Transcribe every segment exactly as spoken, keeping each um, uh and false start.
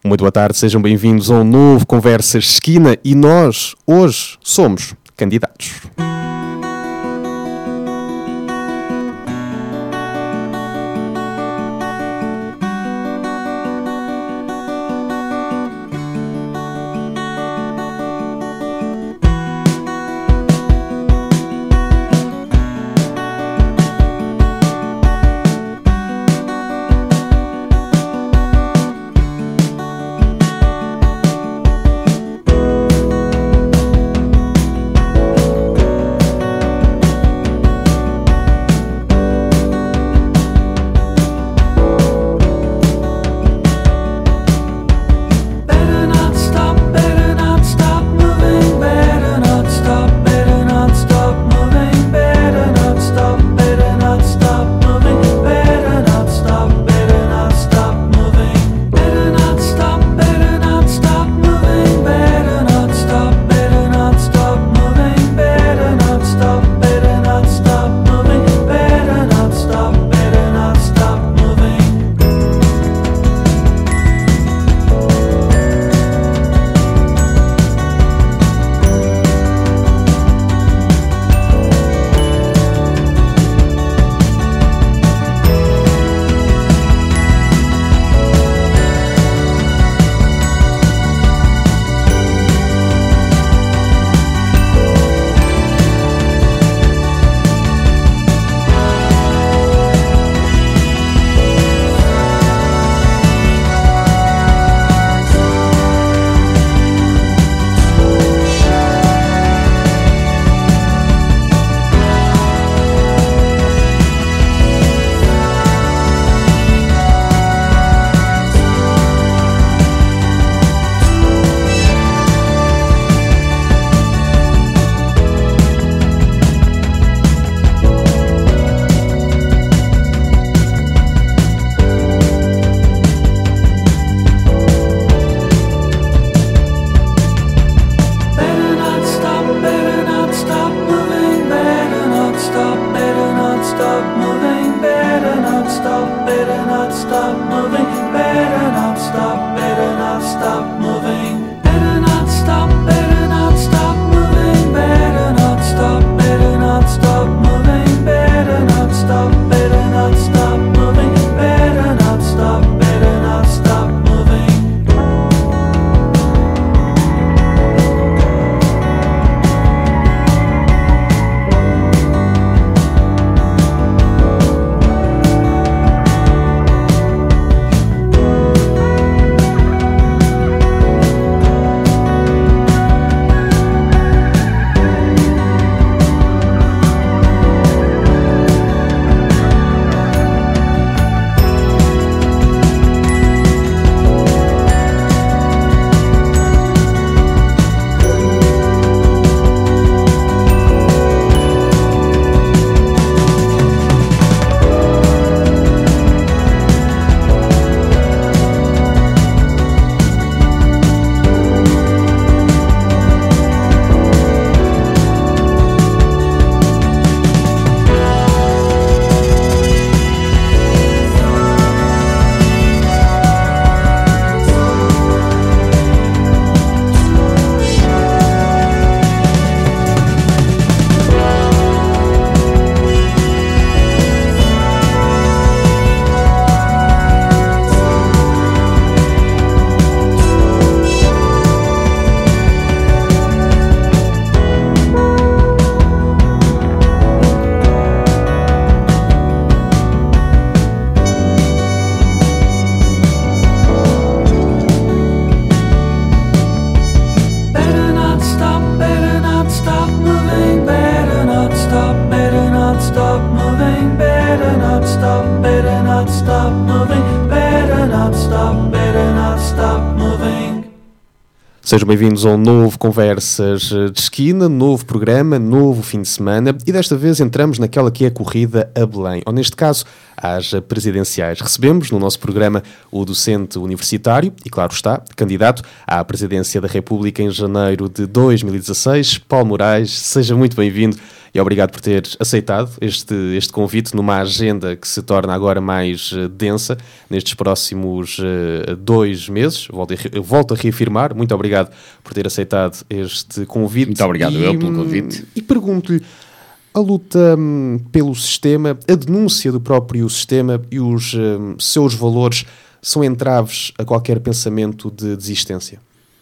Muito boa tarde, sejam bem-vindos a um novo Conversas de Esquina e nós, hoje, somos candidatos. Sejam bem-vindos a um novo Conversas de Esquina, novo programa, novo fim de semana e desta vez entramos naquela que é a corrida a Belém, ou neste caso às presidenciais. Recebemos no nosso programa o docente universitário e, claro está, candidato à presidência da República em janeiro de dois mil e dezasseis, Paulo Moraes. Seja muito bem-vindo e obrigado por ter aceitado este, este convite numa agenda que se torna agora mais uh, densa nestes próximos uh, dois meses. Volto a, volto a reafirmar, muito obrigado por ter aceitado este convite. Muito obrigado e, eu pelo convite. E pergunto-lhe, a luta hum, pelo sistema, a denúncia do próprio sistema e os hum, seus valores são entraves a qualquer pensamento de desistência?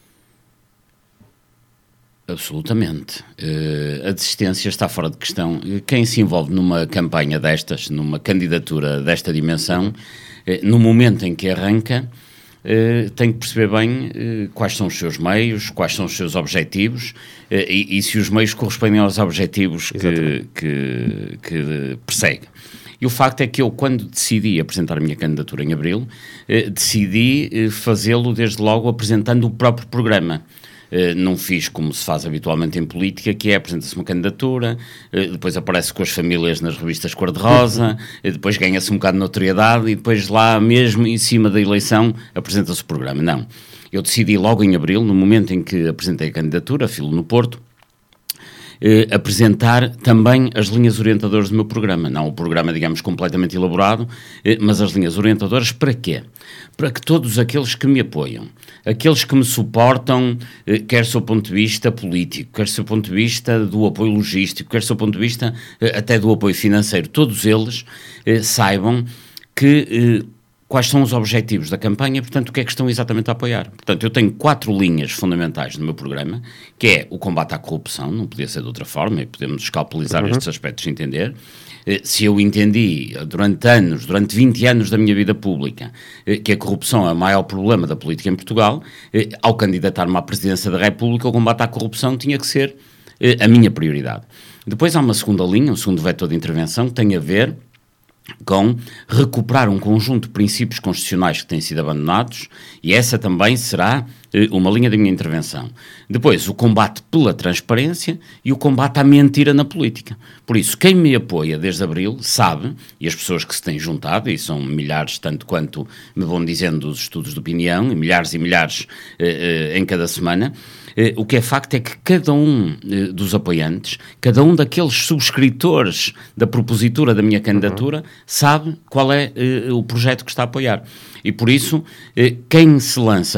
Absolutamente. Uh, a desistência está fora de questão. Quem se envolve numa campanha destas, numa candidatura desta dimensão, uh, no momento em que arranca, uh, tem que perceber bem uh, quais são os seus meios, quais são os seus objetivos uh, e, e se os meios correspondem aos objetivos que, que, que persegue. E o facto é que eu, quando decidi apresentar a minha candidatura em abril, uh, decidi uh, fazê-lo desde logo apresentando o próprio programa. Uh, não fiz como se faz habitualmente em política, que é apresenta-se uma candidatura, uh, depois aparece com as famílias nas revistas cor-de-rosa, uh, depois ganha-se um bocado de notoriedade e depois lá mesmo em cima da eleição apresenta-se o programa. Não. Eu decidi logo em abril, no momento em que apresentei a candidatura, Filo no Porto, Uh, apresentar também as linhas orientadoras do meu programa. Não o programa, digamos, completamente elaborado, uh, mas as linhas orientadoras para quê? Para que todos aqueles que me apoiam, aqueles que me suportam, uh, quer do seu ponto de vista político, quer do seu ponto de vista do apoio logístico, quer do seu ponto de vista uh, até do apoio financeiro, todos eles uh, saibam que... Uh, quais são os objetivos da campanha, portanto, o que é que estão exatamente a apoiar. Portanto, eu tenho quatro linhas fundamentais no meu programa, que é o combate à corrupção, não podia ser de outra forma, e podemos escalpelizar uhum. estes aspectos de entender. Se eu entendi durante anos, durante vinte anos da minha vida pública, que a corrupção é o maior problema da política em Portugal, ao candidatar-me à presidência da República, o combate à corrupção tinha que ser a minha prioridade. Depois há uma segunda linha, um segundo vetor de intervenção, que tem a ver com recuperar um conjunto de princípios constitucionais que têm sido abandonados, e essa também será eh, uma linha da minha intervenção. Depois, o combate pela transparência e o combate à mentira na política. Por isso, quem me apoia desde abril sabe, e as pessoas que se têm juntado, e são milhares tanto quanto me vão dizendo os estudos de opinião, e milhares e milhares eh, eh, em cada semana, Uh, o que é facto é que cada um uh, dos apoiantes, cada um daqueles subscritores da propositura da minha candidatura, uhum. sabe qual é uh, o projeto que está a apoiar. E por isso, uh, quem se lança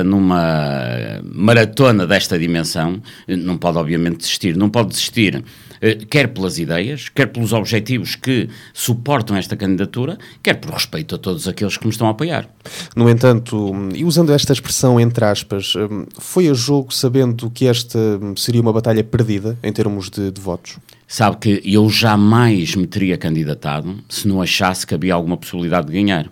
numa maratona desta dimensão, uh, não pode obviamente desistir, não pode desistir uh, quer pelas ideias, quer pelos objetivos que suportam esta candidatura, quer por respeito a todos aqueles que me estão a apoiar. No entanto, e usando esta expressão entre aspas, foi a jogo sabendo que esta seria uma batalha perdida em termos de, de votos? Sabe que eu jamais me teria candidatado se não achasse que havia alguma possibilidade de ganhar.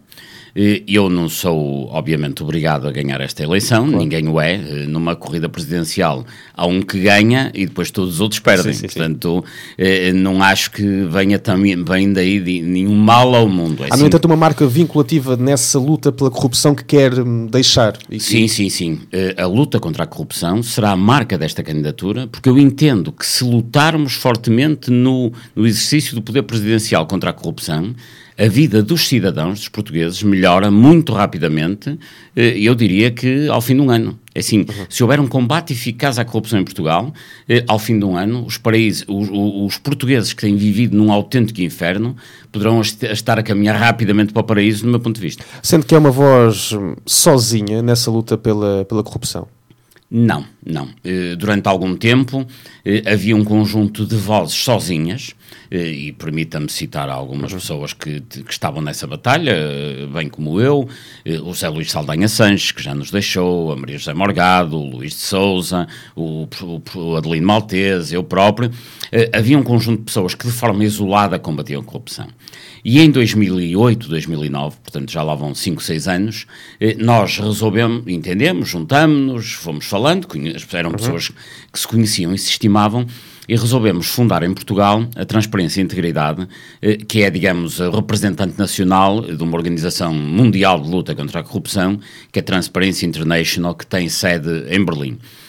Eu não sou, obviamente, obrigado a ganhar esta eleição, claro. Ninguém o é. Numa corrida presidencial há um que ganha e depois todos os outros perdem. Sim, sim, Portanto, sim. não acho que venha também bem daí de nenhum mal ao mundo. É há, no entanto, uma marca vinculativa nessa luta pela corrupção que quer deixar. E sim, que... sim, sim. A luta contra a corrupção será a marca desta candidatura, porque eu entendo que se lutarmos fortemente no, no exercício do poder presidencial contra a corrupção, a vida dos cidadãos, dos portugueses, melhora muito rapidamente, eu diria que ao fim de um ano. Assim, uhum. se houver um combate eficaz à corrupção em Portugal, ao fim de um ano, os, paraísos, os, os portugueses que têm vivido num autêntico inferno poderão estar a caminhar rapidamente para o paraíso, do meu ponto de vista. Sendo que é uma voz sozinha nessa luta pela, pela corrupção? Não, não. Durante algum tempo havia um conjunto de vozes sozinhas, e permita-me citar algumas pessoas que, que estavam nessa batalha, bem como eu, o José Luís Saldanha Sanches, que já nos deixou, a Maria José Morgado, o Luís de Sousa, o, o Adelino Maltese, eu próprio. Havia um conjunto de pessoas que de forma isolada combatiam a corrupção. E em dois mil e oito, dois mil e nove, portanto já lá vão cinco, seis anos, nós resolvemos, entendemos, juntámos-nos, fomos falando, eram uhum. pessoas que se conheciam e se estimavam, e resolvemos fundar em Portugal a Transparência e Integridade, que é, digamos, a representante nacional de uma organização mundial de luta contra a corrupção, que é a Transparency International, que tem sede em Berlim.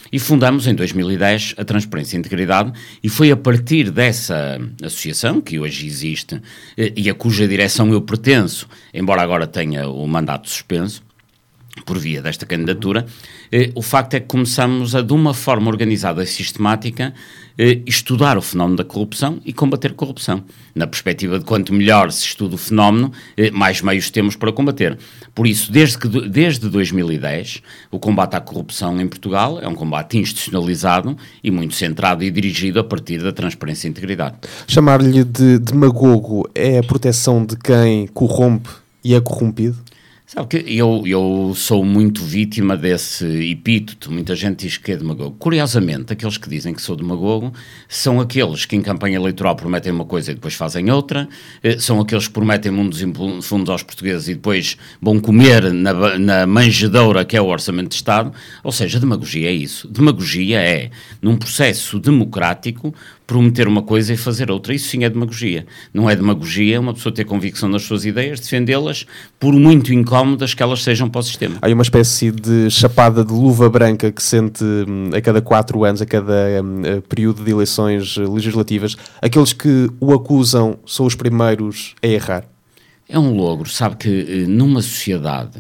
E fundamos em dois mil e dez a Transparência e Integridade, e foi a partir dessa associação, que hoje existe e a cuja direção eu pertenço, embora agora tenha o mandato suspenso, por via desta candidatura, eh, o facto é que começamos a, de uma forma organizada e sistemática, eh, estudar o fenómeno da corrupção e combater a corrupção. Na perspectiva de quanto melhor se estuda o fenómeno, eh, mais meios temos para combater. Por isso, desde, que, desde dois mil e dez, o combate à corrupção em Portugal é um combate institucionalizado e muito centrado e dirigido a partir da transparência e integridade. Chamar-lhe de demagogo é a proteção de quem corrompe e é corrompido? Sabe que eu, eu sou muito vítima desse epíteto. Muita gente diz que é demagogo. Curiosamente, aqueles que dizem que sou demagogo são aqueles que em campanha eleitoral prometem uma coisa e depois fazem outra, são aqueles que prometem mundos e fundos aos portugueses e depois vão comer na, na manjedoura que é o Orçamento de Estado. Ou seja, demagogia é isso. Demagogia é, num processo democrático, prometer uma coisa e fazer outra. Isso sim é demagogia. Não é demagogia uma pessoa ter convicção nas suas ideias, defendê-las, por muito incómodas que elas sejam para o sistema. Há uma espécie de chapada de luva branca que sente a cada quatro anos, a cada um, período de eleições legislativas. Aqueles que o acusam são os primeiros a errar. É um logro. Sabe que numa sociedade,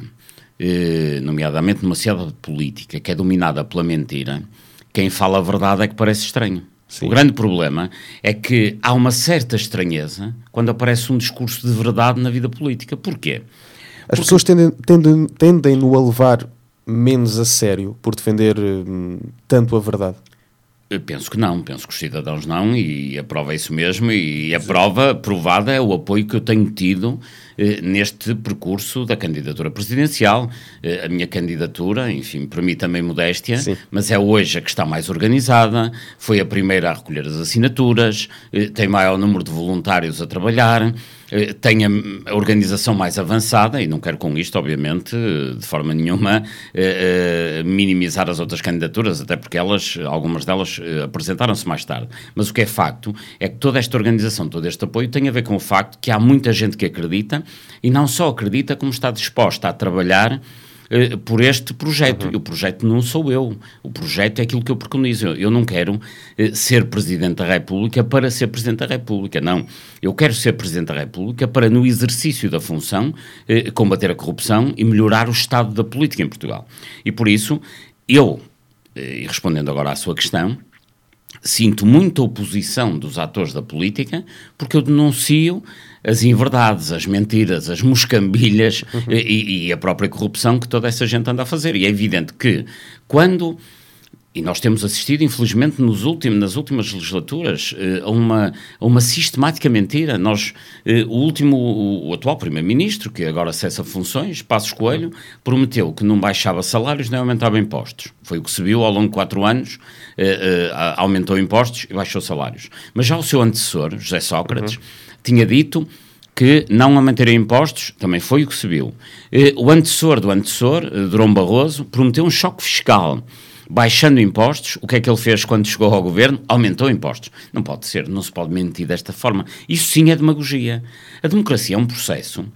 nomeadamente numa sociedade política, que é dominada pela mentira, quem fala a verdade é que parece estranho. Sim. O grande problema é que há uma certa estranheza quando aparece um discurso de verdade na vida política. Porquê? As Porque... pessoas tendem, tendem, tendem-no a levar menos a sério por defender hum, tanto a verdade. Eu penso que não, penso que os cidadãos não, e a prova é isso mesmo, e a prova provada é o apoio que eu tenho tido eh, neste percurso da candidatura presidencial. Eh, a minha candidatura, enfim, para mim também modéstia, Sim. mas é hoje a que está mais organizada, foi a primeira a recolher as assinaturas, eh, tem maior número de voluntários a trabalhar, eh, tem a, a organização mais avançada, e não quero com isto, obviamente, de forma nenhuma, eh, eh, minimizar as outras candidaturas, até porque elas, algumas delas, apresentaram-se mais tarde. Mas o que é facto é que toda esta organização, todo este apoio tem a ver com o facto que há muita gente que acredita e não só acredita como está disposta a trabalhar eh, por este projeto. Uhum. E o projeto não sou eu. O projeto é aquilo que eu preconizo. Eu, eu não quero eh, ser Presidente da República para ser Presidente da República. Não. Eu quero ser Presidente da República para, no exercício da função, eh, combater a corrupção e melhorar o estado da política em Portugal. E por isso, eu... E respondendo agora à sua questão, sinto muita oposição dos atores da política porque eu denuncio as inverdades, as mentiras, as moscambilhas uhum. e, e a própria corrupção que toda essa gente anda a fazer. E é evidente que quando... E nós temos assistido, infelizmente, nos últimos, nas últimas legislaturas, a uma, a uma sistemática mentira. Nós, o último, o, o atual Primeiro-Ministro, que agora cessa funções, Passos Coelho, prometeu que não baixava salários nem aumentava impostos. Foi o que se viu ao longo de quatro anos, eh, eh, aumentou impostos e baixou salários. Mas já o seu antecessor, José Sócrates, uhum. tinha dito que não aumentaria impostos, também foi o que se viu. Eh, o antecessor do antecessor, eh, Durão Barroso, prometeu um choque fiscal, baixando impostos. O que é que ele fez quando chegou ao governo? Aumentou impostos. Não pode ser, não se pode mentir desta forma. Isso sim é demagogia. A democracia é um processo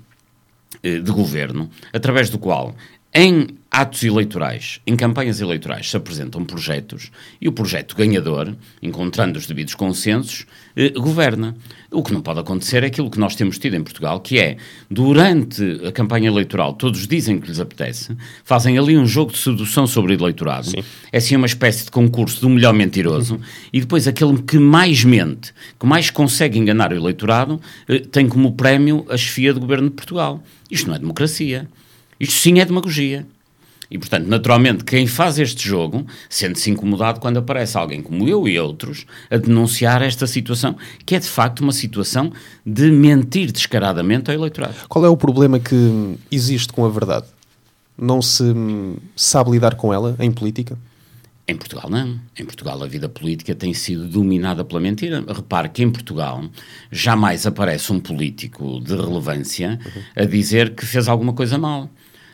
eh, de governo através do qual, em atos eleitorais, em campanhas eleitorais, se apresentam projetos e o projeto ganhador, encontrando os devidos consensos, eh, governa. O que não pode acontecer é aquilo que nós temos tido em Portugal, que é, durante a campanha eleitoral, todos dizem que lhes apetece, fazem ali um jogo de sedução sobre o eleitorado. Sim. É assim uma espécie de concurso do melhor mentiroso, uhum. e depois aquele que mais mente, que mais consegue enganar o eleitorado, eh, tem como prémio a chefia do governo de Portugal. Isto não é democracia. Isto sim é demagogia. E, portanto, naturalmente, quem faz este jogo sente-se incomodado quando aparece alguém como eu e outros a denunciar esta situação, que é, de facto, uma situação de mentir descaradamente ao eleitorado. Qual é o problema que existe com a verdade? Não se sabe lidar com ela em política? Em Portugal não. Em Portugal a vida política tem sido dominada pela mentira. Repare que em Portugal jamais aparece um político de relevância a dizer que fez alguma coisa mal.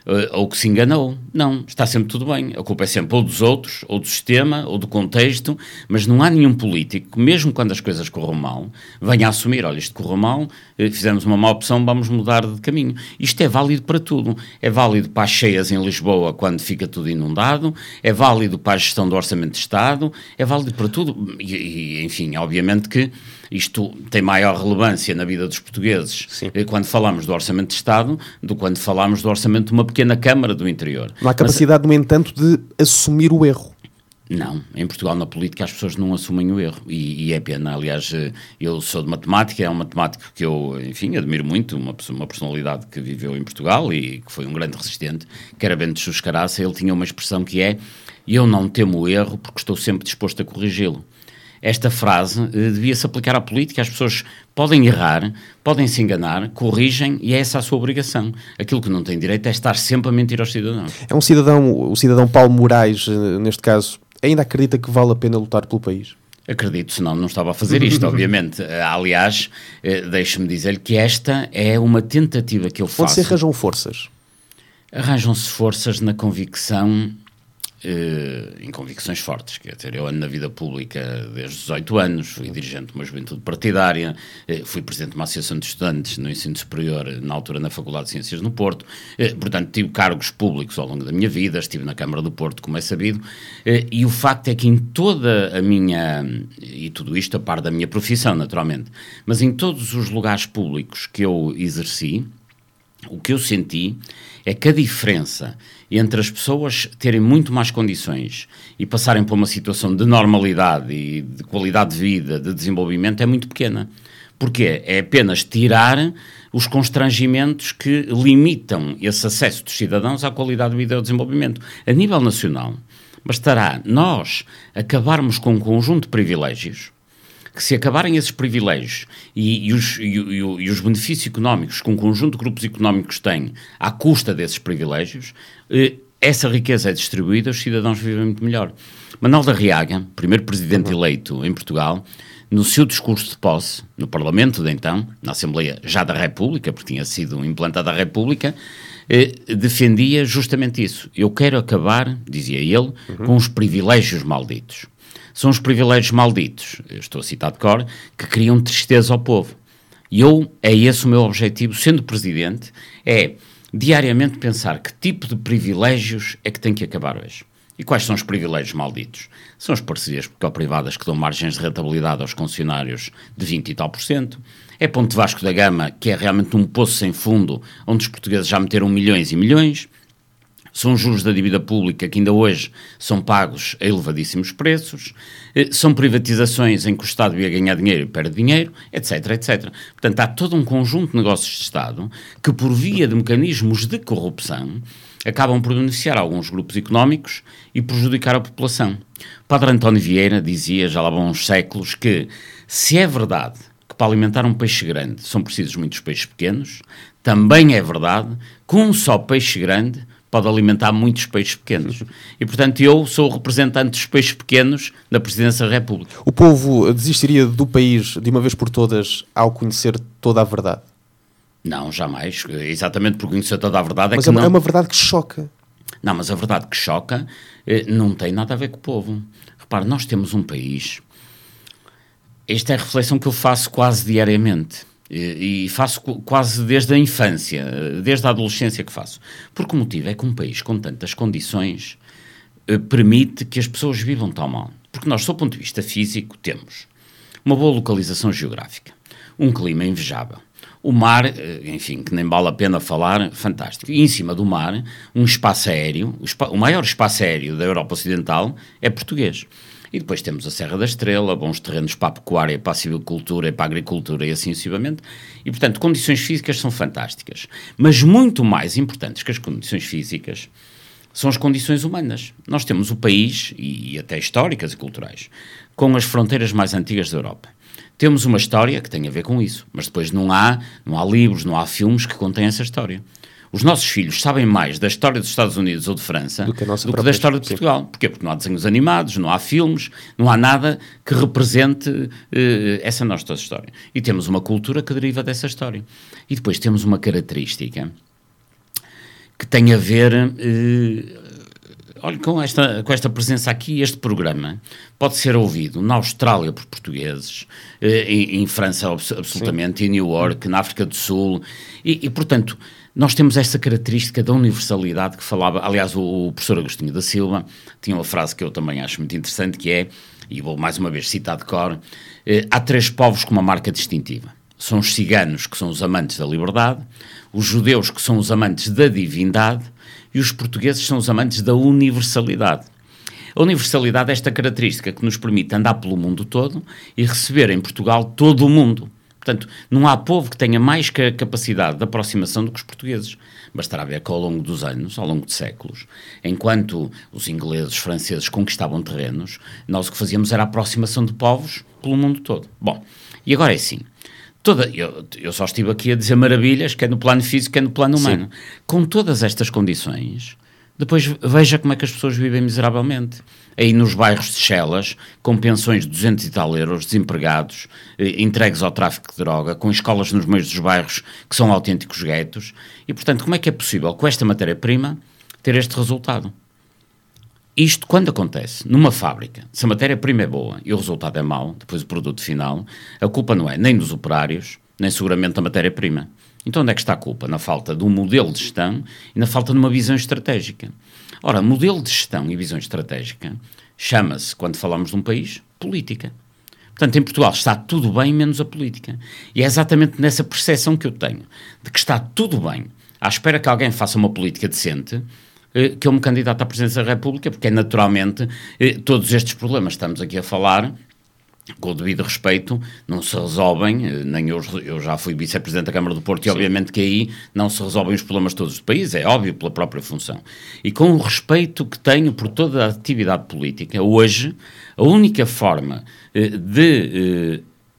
ou que se enganou. Não, está sempre tudo bem. A culpa é sempre ou dos outros, ou do sistema, ou do contexto, mas não há nenhum político, mesmo quando as coisas corram mal, venha a assumir, olha, isto correu mal, fizemos uma má opção, vamos mudar de caminho. Isto é válido para tudo. É válido para as cheias em Lisboa, quando fica tudo inundado, é válido para a gestão do Orçamento de Estado, é válido para tudo. E, e enfim, obviamente que isto tem maior relevância na vida dos portugueses Sim. quando falamos do Orçamento de Estado do que quando falamos do orçamento de uma pequena Câmara do interior. Não há capacidade, Mas, no entanto, de assumir o erro. Não, em Portugal, na política, as pessoas não assumem o erro e, e é pena. Aliás, eu sou de matemática, é um matemático que eu, enfim, admiro muito, uma, uma personalidade que viveu em Portugal e que foi um grande resistente, que era Bento Suscaraça. Ele tinha uma expressão que é: eu não temo o erro porque estou sempre disposto a corrigi-lo. Esta frase eh, devia-se aplicar à política. As pessoas podem errar, podem se enganar, corrigem e é essa a sua obrigação. Aquilo que não tem direito é estar sempre a mentir aos cidadãos. É um cidadão, o cidadão Paulo Moraes, neste caso, ainda acredita que vale a pena lutar pelo país? Acredito, senão não estava a fazer isto, obviamente. Aliás, eh, deixe-me dizer-lhe que esta é uma tentativa que eu faço. Onde se arranjam forças? Arranjam-se forças na convicção... Uh, em convicções fortes, quer dizer, eu ando na vida pública desde os dezoito anos, fui dirigente de uma juventude partidária, uh, fui presidente de uma associação de estudantes no ensino superior, na altura na Faculdade de Ciências no Porto, uh, portanto tive cargos públicos ao longo da minha vida, estive na Câmara do Porto, como é sabido, uh, e o facto é que em toda a minha, e tudo isto a par da minha profissão naturalmente, mas em todos os lugares públicos que eu exerci, o que eu senti é que a diferença entre as pessoas terem muito mais condições e passarem por uma situação de normalidade e de qualidade de vida, de desenvolvimento, é muito pequena. Porquê? É apenas tirar os constrangimentos que limitam esse acesso dos cidadãos à qualidade de vida e ao desenvolvimento. A nível nacional, bastará nós acabarmos com um conjunto de privilégios, que se acabarem esses privilégios e, e, os, e, e, e os benefícios económicos que um conjunto de grupos económicos têm à custa desses privilégios, eh, essa riqueza é distribuída, os cidadãos vivem muito melhor. Manuel da Riaga, primeiro presidente eleito em Portugal, no seu discurso de posse, no Parlamento de então, na Assembleia já da República, porque tinha sido implantada a República, eh, defendia justamente isso. Eu quero acabar, dizia ele, uhum. com os privilégios malditos. São os privilégios malditos, eu estou a citar de cor, que criam tristeza ao povo. E eu, é esse o meu objetivo, sendo presidente, é diariamente pensar que tipo de privilégios é que tem que acabar hoje. E quais são os privilégios malditos? São as parcerias privadas que dão margens de rentabilidade aos concessionários de vinte e tal por cento. É Ponte Vasco da Gama, que é realmente um poço sem fundo, onde os portugueses já meteram milhões e milhões. São juros da dívida pública que ainda hoje são pagos a elevadíssimos preços, são privatizações em que o Estado ia ganhar dinheiro e perde dinheiro, etc, etcétera. Portanto, há todo um conjunto de negócios de Estado que, por via de mecanismos de corrupção, acabam por beneficiar alguns grupos económicos e prejudicar a população. O Padre António Vieira dizia, já lá vão uns séculos, que se é verdade que para alimentar um peixe grande são precisos muitos peixes pequenos, também é verdade que um só peixe grande pode alimentar muitos peixes pequenos. E, portanto, eu sou o representante dos peixes pequenos da Presidência da República. O povo desistiria do país de uma vez por todas ao conhecer toda a verdade? Não, jamais. Exatamente por conhecer toda a verdade é mas que é uma, não... é uma verdade que choca. Não, mas a verdade que choca eh, não tem nada a ver com o povo. Repare, nós temos um país... Esta é a reflexão que eu faço quase diariamente. E faço quase desde a infância, desde a adolescência que faço. Porque o motivo é que um país com tantas condições eh, permite que as pessoas vivam tão mal. Porque nós, do ponto de vista físico, temos uma boa localização geográfica, um clima invejável, o mar, eh, enfim, que nem vale a pena falar, fantástico. E em cima do mar, um espaço aéreo, o, espa- o maior espaço aéreo da Europa Ocidental é português. E depois temos a Serra da Estrela, bons terrenos para a pecuária, para a silvicultura e para a agricultura e assim sucessivamente. E, portanto, condições físicas são fantásticas. Mas muito mais importantes que as condições físicas são as condições humanas. Nós temos o país, e até históricas e culturais, com as fronteiras mais antigas da Europa. Temos uma história que tem a ver com isso, mas depois não há, não há livros, não há filmes que contêm essa história. Os nossos filhos sabem mais da história dos Estados Unidos ou de França do que, do que da história de Portugal. Sim. Porquê? Porque não há desenhos animados, não há filmes, não há nada que represente uh, essa nossa história. E temos uma cultura que deriva dessa história. E depois temos uma característica que tem a ver... Eh, olha, com esta, com esta presença aqui, este programa pode ser ouvido na Austrália por portugueses, eh, em, em França absolutamente, Sim. em New York, na África do Sul, e, e portanto... Nós temos esta característica da universalidade que falava, aliás, o, o professor Agostinho da Silva tinha uma frase que eu também acho muito interessante, que é, e vou mais uma vez citar de cor, eh, há três povos com uma marca distintiva. São os ciganos, que são os amantes da liberdade, os judeus, que são os amantes da divindade, e os portugueses são os amantes da universalidade. A universalidade é esta característica que nos permite andar pelo mundo todo e receber em Portugal todo o mundo. Portanto, não há povo que tenha mais capacidade de aproximação do que os portugueses. Bastará ver que ao longo dos anos, ao longo de séculos, enquanto os ingleses, os franceses conquistavam terrenos, nós o que fazíamos era a aproximação de povos pelo mundo todo. Bom, e agora é assim. Toda, eu, eu só estive aqui a dizer maravilhas, quer no plano físico, quer no plano humano. Sim. Com todas estas condições, depois veja como é que as pessoas vivem miseravelmente. Aí nos bairros de Chelas, com pensões de duzentos e tal euros, desempregados, eh, entregues ao tráfico de droga, com escolas nos meios dos bairros que são autênticos guetos. E, portanto, como é que é possível, com esta matéria-prima, ter este resultado? Isto, quando acontece numa fábrica, se a matéria-prima é boa e o resultado é mau, depois o produto final, a culpa não é nem dos operários, nem seguramente da matéria-prima. Então onde é que está a culpa? Na falta de um modelo de gestão e na falta de uma visão estratégica. Ora, modelo de gestão e visão estratégica chama-se, quando falamos de um país, política. Portanto, em Portugal está tudo bem menos a política. E é exatamente nessa percepção que eu tenho, de que está tudo bem, à espera que alguém faça uma política decente, que eu me candidato à presidência da República, porque é naturalmente todos estes problemas que estamos aqui a falar, com o devido respeito, não se resolvem, nem eu, eu já fui vice-presidente da Câmara do Porto. Sim. E obviamente que aí não se resolvem os problemas todos do país, é óbvio, pela própria função. E com o respeito que tenho por toda a atividade política, hoje, a única forma eh, de eh,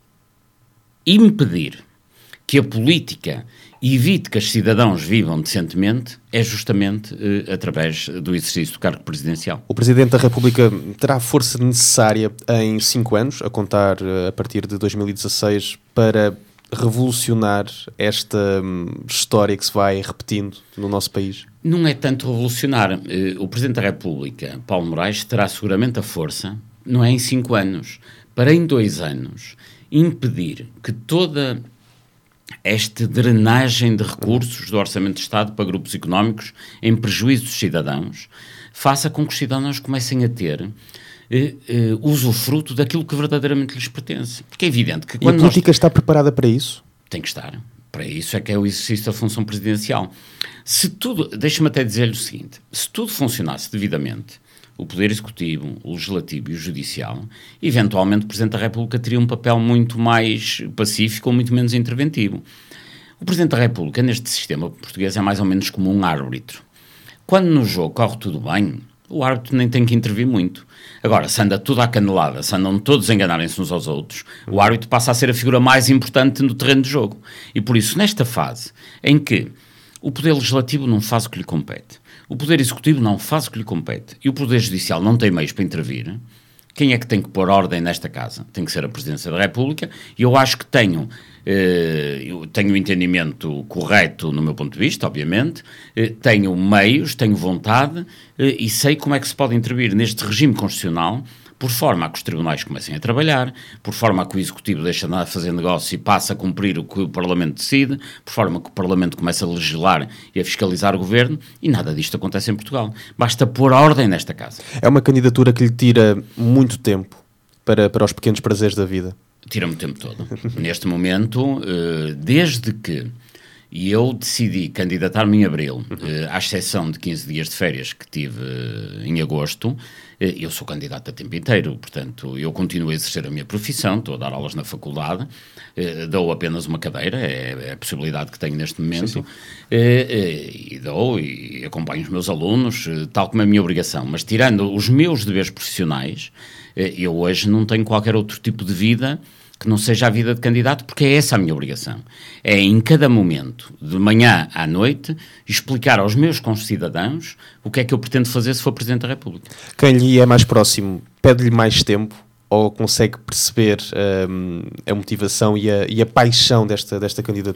impedir que a política evite que os cidadãos vivam decentemente é justamente eh, através do exercício do cargo presidencial. O Presidente da República terá a força necessária em cinco anos, a contar a partir de dois mil e dezasseis, para revolucionar esta hum, história que se vai repetindo no nosso país? Não é tanto revolucionar. O Presidente da República, Paulo Moraes, terá seguramente a força, não é em cinco anos, para em dois anos impedir que toda esta drenagem de recursos do Orçamento de Estado para grupos económicos em prejuízo dos cidadãos faça com que os cidadãos comecem a ter eh, eh, usufruto daquilo que verdadeiramente lhes pertence. Porque é evidente que quando e a política nós... está preparada para isso? Tem que estar. Para isso é que é o exercício da função presidencial. Se tudo, deixa-me até dizer-lhe o seguinte, se tudo funcionasse devidamente, o Poder Executivo, o Legislativo e o Judicial, eventualmente o Presidente da República teria um papel muito mais pacífico ou muito menos interventivo. O Presidente da República, neste sistema português, é mais ou menos como um árbitro. Quando no jogo corre tudo bem, o árbitro nem tem que intervir muito. Agora, se anda tudo à canelada, se andam todos a enganarem-se uns aos outros, o árbitro passa a ser a figura mais importante no terreno de jogo. E por isso, nesta fase em que o Poder Legislativo não faz o que lhe compete, o Poder Executivo não faz o que lhe compete e o Poder Judicial não tem meios para intervir, quem é que tem que pôr ordem nesta casa? Tem que ser a Presidência da República, e eu acho que tenho, eh, eu tenho um entendimento correto no meu ponto de vista, obviamente, eh, tenho meios, tenho vontade eh, e sei como é que se pode intervir neste regime constitucional, por forma a que os tribunais comecem a trabalhar, por forma a que o Executivo deixa de andar a fazer negócio e passa a cumprir o que o Parlamento decide, por forma a que o Parlamento começa a legislar e a fiscalizar o Governo, e nada disto acontece em Portugal. Basta pôr ordem nesta casa. É uma candidatura que lhe tira muito tempo para, para os pequenos prazeres da vida? Tira-me o tempo todo. Neste momento, desde que e eu decidi candidatar-me em abril, uhum. uh, à exceção de quinze dias de férias que tive uh, em agosto, uh, eu sou candidato a tempo inteiro, portanto, eu continuo a exercer a minha profissão, estou a dar aulas na faculdade, uh, dou apenas uma cadeira, é, é a possibilidade que tenho neste momento, sim, sim. Uh, uh, e dou e acompanho os meus alunos, uh, tal como é a minha obrigação, mas tirando os meus deveres profissionais, uh, eu hoje não tenho qualquer outro tipo de vida que não seja a vida de candidato, porque é essa a minha obrigação. É, em cada momento, de manhã à noite, explicar aos meus concidadãos o que é que eu pretendo fazer se for Presidente da República. Quem lhe é mais próximo pede-lhe mais tempo ou consegue perceber um, a motivação e a, e a paixão desta, desta candidatura?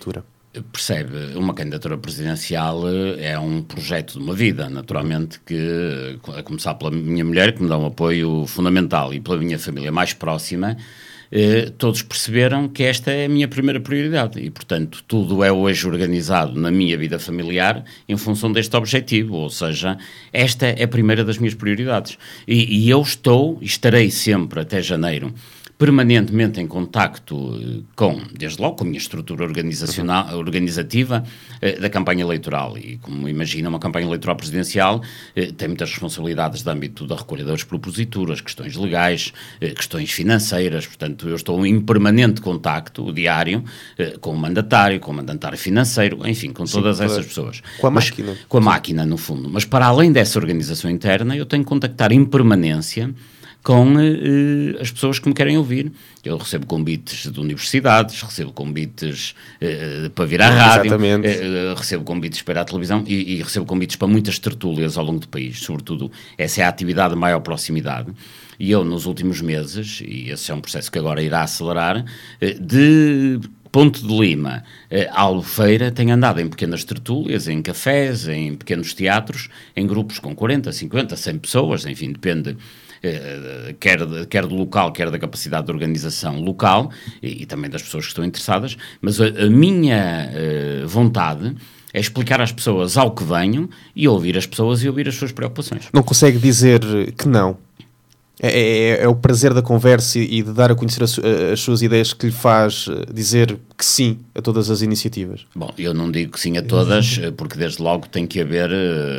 Percebe, uma candidatura presidencial é um projeto de uma vida, naturalmente, que, a começar pela minha mulher, que me dá um apoio fundamental, e pela minha família mais próxima, eh, todos perceberam que esta é a minha primeira prioridade e, portanto, tudo é hoje organizado na minha vida familiar em função deste objetivo, ou seja, esta é a primeira das minhas prioridades. E, e eu estou, e estarei sempre até janeiro, permanentemente em contacto com, desde logo, com a minha estrutura organizacional, organizativa eh, da campanha eleitoral. E, como imagina, uma campanha eleitoral presidencial eh, tem muitas responsabilidades de âmbito da recolha das proposituras, questões legais, eh, questões financeiras. Portanto, eu estou em permanente contacto diário eh, com o mandatário, com o mandatário financeiro, enfim, com todas Sim, essas pessoas. Com a máquina. Mas, com a máquina, no fundo. Mas, para além dessa organização interna, eu tenho que contactar em permanência com uh, as pessoas que me querem ouvir. Eu recebo convites de universidades, recebo convites uh, para vir à rádio, uh, recebo convites para a televisão e, e recebo convites para muitas tertúlias ao longo do país. Sobretudo, essa é a atividade de maior proximidade. E eu, nos últimos meses, e esse é um processo que agora irá acelerar, uh, de Ponte de Lima a Albufeira, tenho andado em pequenas tertúlias, em cafés, em pequenos teatros, em grupos com quarenta, cinquenta, cem pessoas, enfim, depende... Uh, quer, quer do local, quer da capacidade de organização local e, e também das pessoas que estão interessadas, mas a, a minha uh, vontade é explicar às pessoas ao que venho e ouvir as pessoas e ouvir as suas preocupações. Não consegue dizer que não? É, é, é o prazer da conversa e, e de dar a conhecer a, a, as suas ideias que lhe faz dizer que sim a todas as iniciativas? Bom, eu não digo que sim a todas, porque desde logo tem que haver,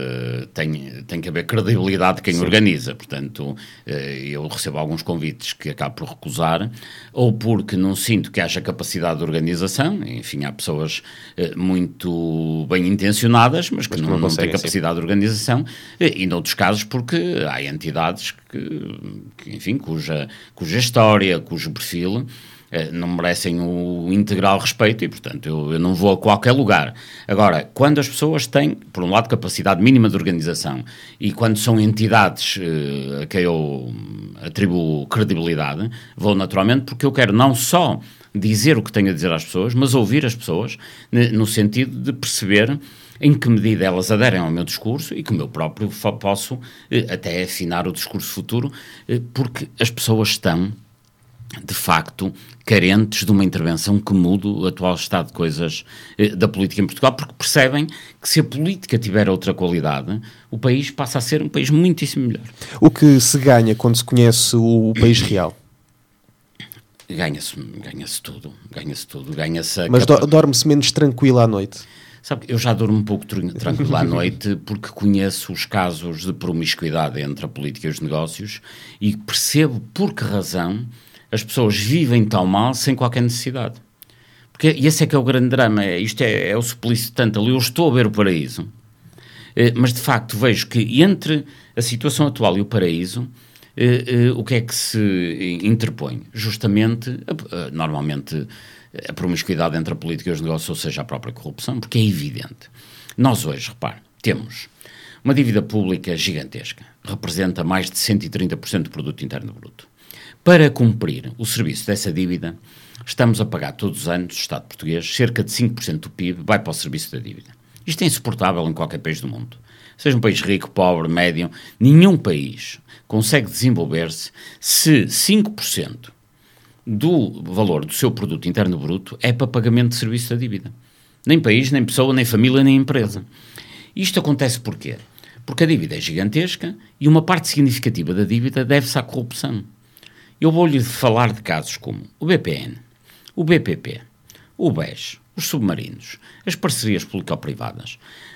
tem, tem que haver credibilidade de quem sim. organiza. Portanto, eu recebo alguns convites que acabo por recusar, ou porque não sinto que haja capacidade de organização. Enfim, há pessoas muito bem intencionadas, mas que mas não, não, não têm capacidade sim. de organização, e noutros casos porque há entidades que, que enfim, cuja, cuja história, cujo perfil não merecem o integral respeito e, portanto, eu, eu não vou a qualquer lugar. Agora, quando as pessoas têm, por um lado, capacidade mínima de organização e quando são entidades eh, a quem eu atribuo credibilidade, vou naturalmente porque eu quero não só dizer o que tenho a dizer às pessoas, mas ouvir as pessoas no sentido de perceber em que medida elas aderem ao meu discurso e que eu próprio posso eh, até afinar o discurso futuro, eh, porque as pessoas estão de facto, carentes de uma intervenção que mude o atual estado de coisas eh, da política em Portugal, porque percebem que se a política tiver outra qualidade, o país passa a ser um país muitíssimo melhor. O que se ganha quando se conhece o, o país real? Ganha-se, ganha-se tudo, ganha-se tudo, ganha-se... Mas capa... do, dorme-se menos tranquilo à noite? Sabe, eu já durmo um pouco tranquilo à noite porque conheço os casos de promiscuidade entre a política e os negócios e percebo por que razão as pessoas vivem tão mal sem qualquer necessidade. Porque esse é que é o grande drama. É, isto é, é o suplício tanto ali. Eu estou a ver o paraíso, eh, mas de facto vejo que entre a situação atual e o paraíso, eh, eh, o que é que se interpõe? Justamente, eh, normalmente, a promiscuidade entre a política e os negócios, ou seja, a própria corrupção, porque é evidente. Nós hoje, repare, temos uma dívida pública gigantesca. Representa mais de cento e trinta por cento do produto interno bruto. Para cumprir o serviço dessa dívida, estamos a pagar todos os anos, o Estado português, cerca de cinco por cento do P I B vai para o serviço da dívida. Isto é insuportável em qualquer país do mundo. Seja um país rico, pobre, médio, nenhum país consegue desenvolver-se se cinco por cento do valor do seu produto interno bruto é para pagamento de serviço da dívida. Nem país, nem pessoa, nem família, nem empresa. Isto acontece porquê? Porque a dívida é gigantesca e uma parte significativa da dívida deve-se à corrupção. Eu vou-lhe falar de casos como o B P N, o B P P, o B E S, os submarinos, as parcerias público-privadas,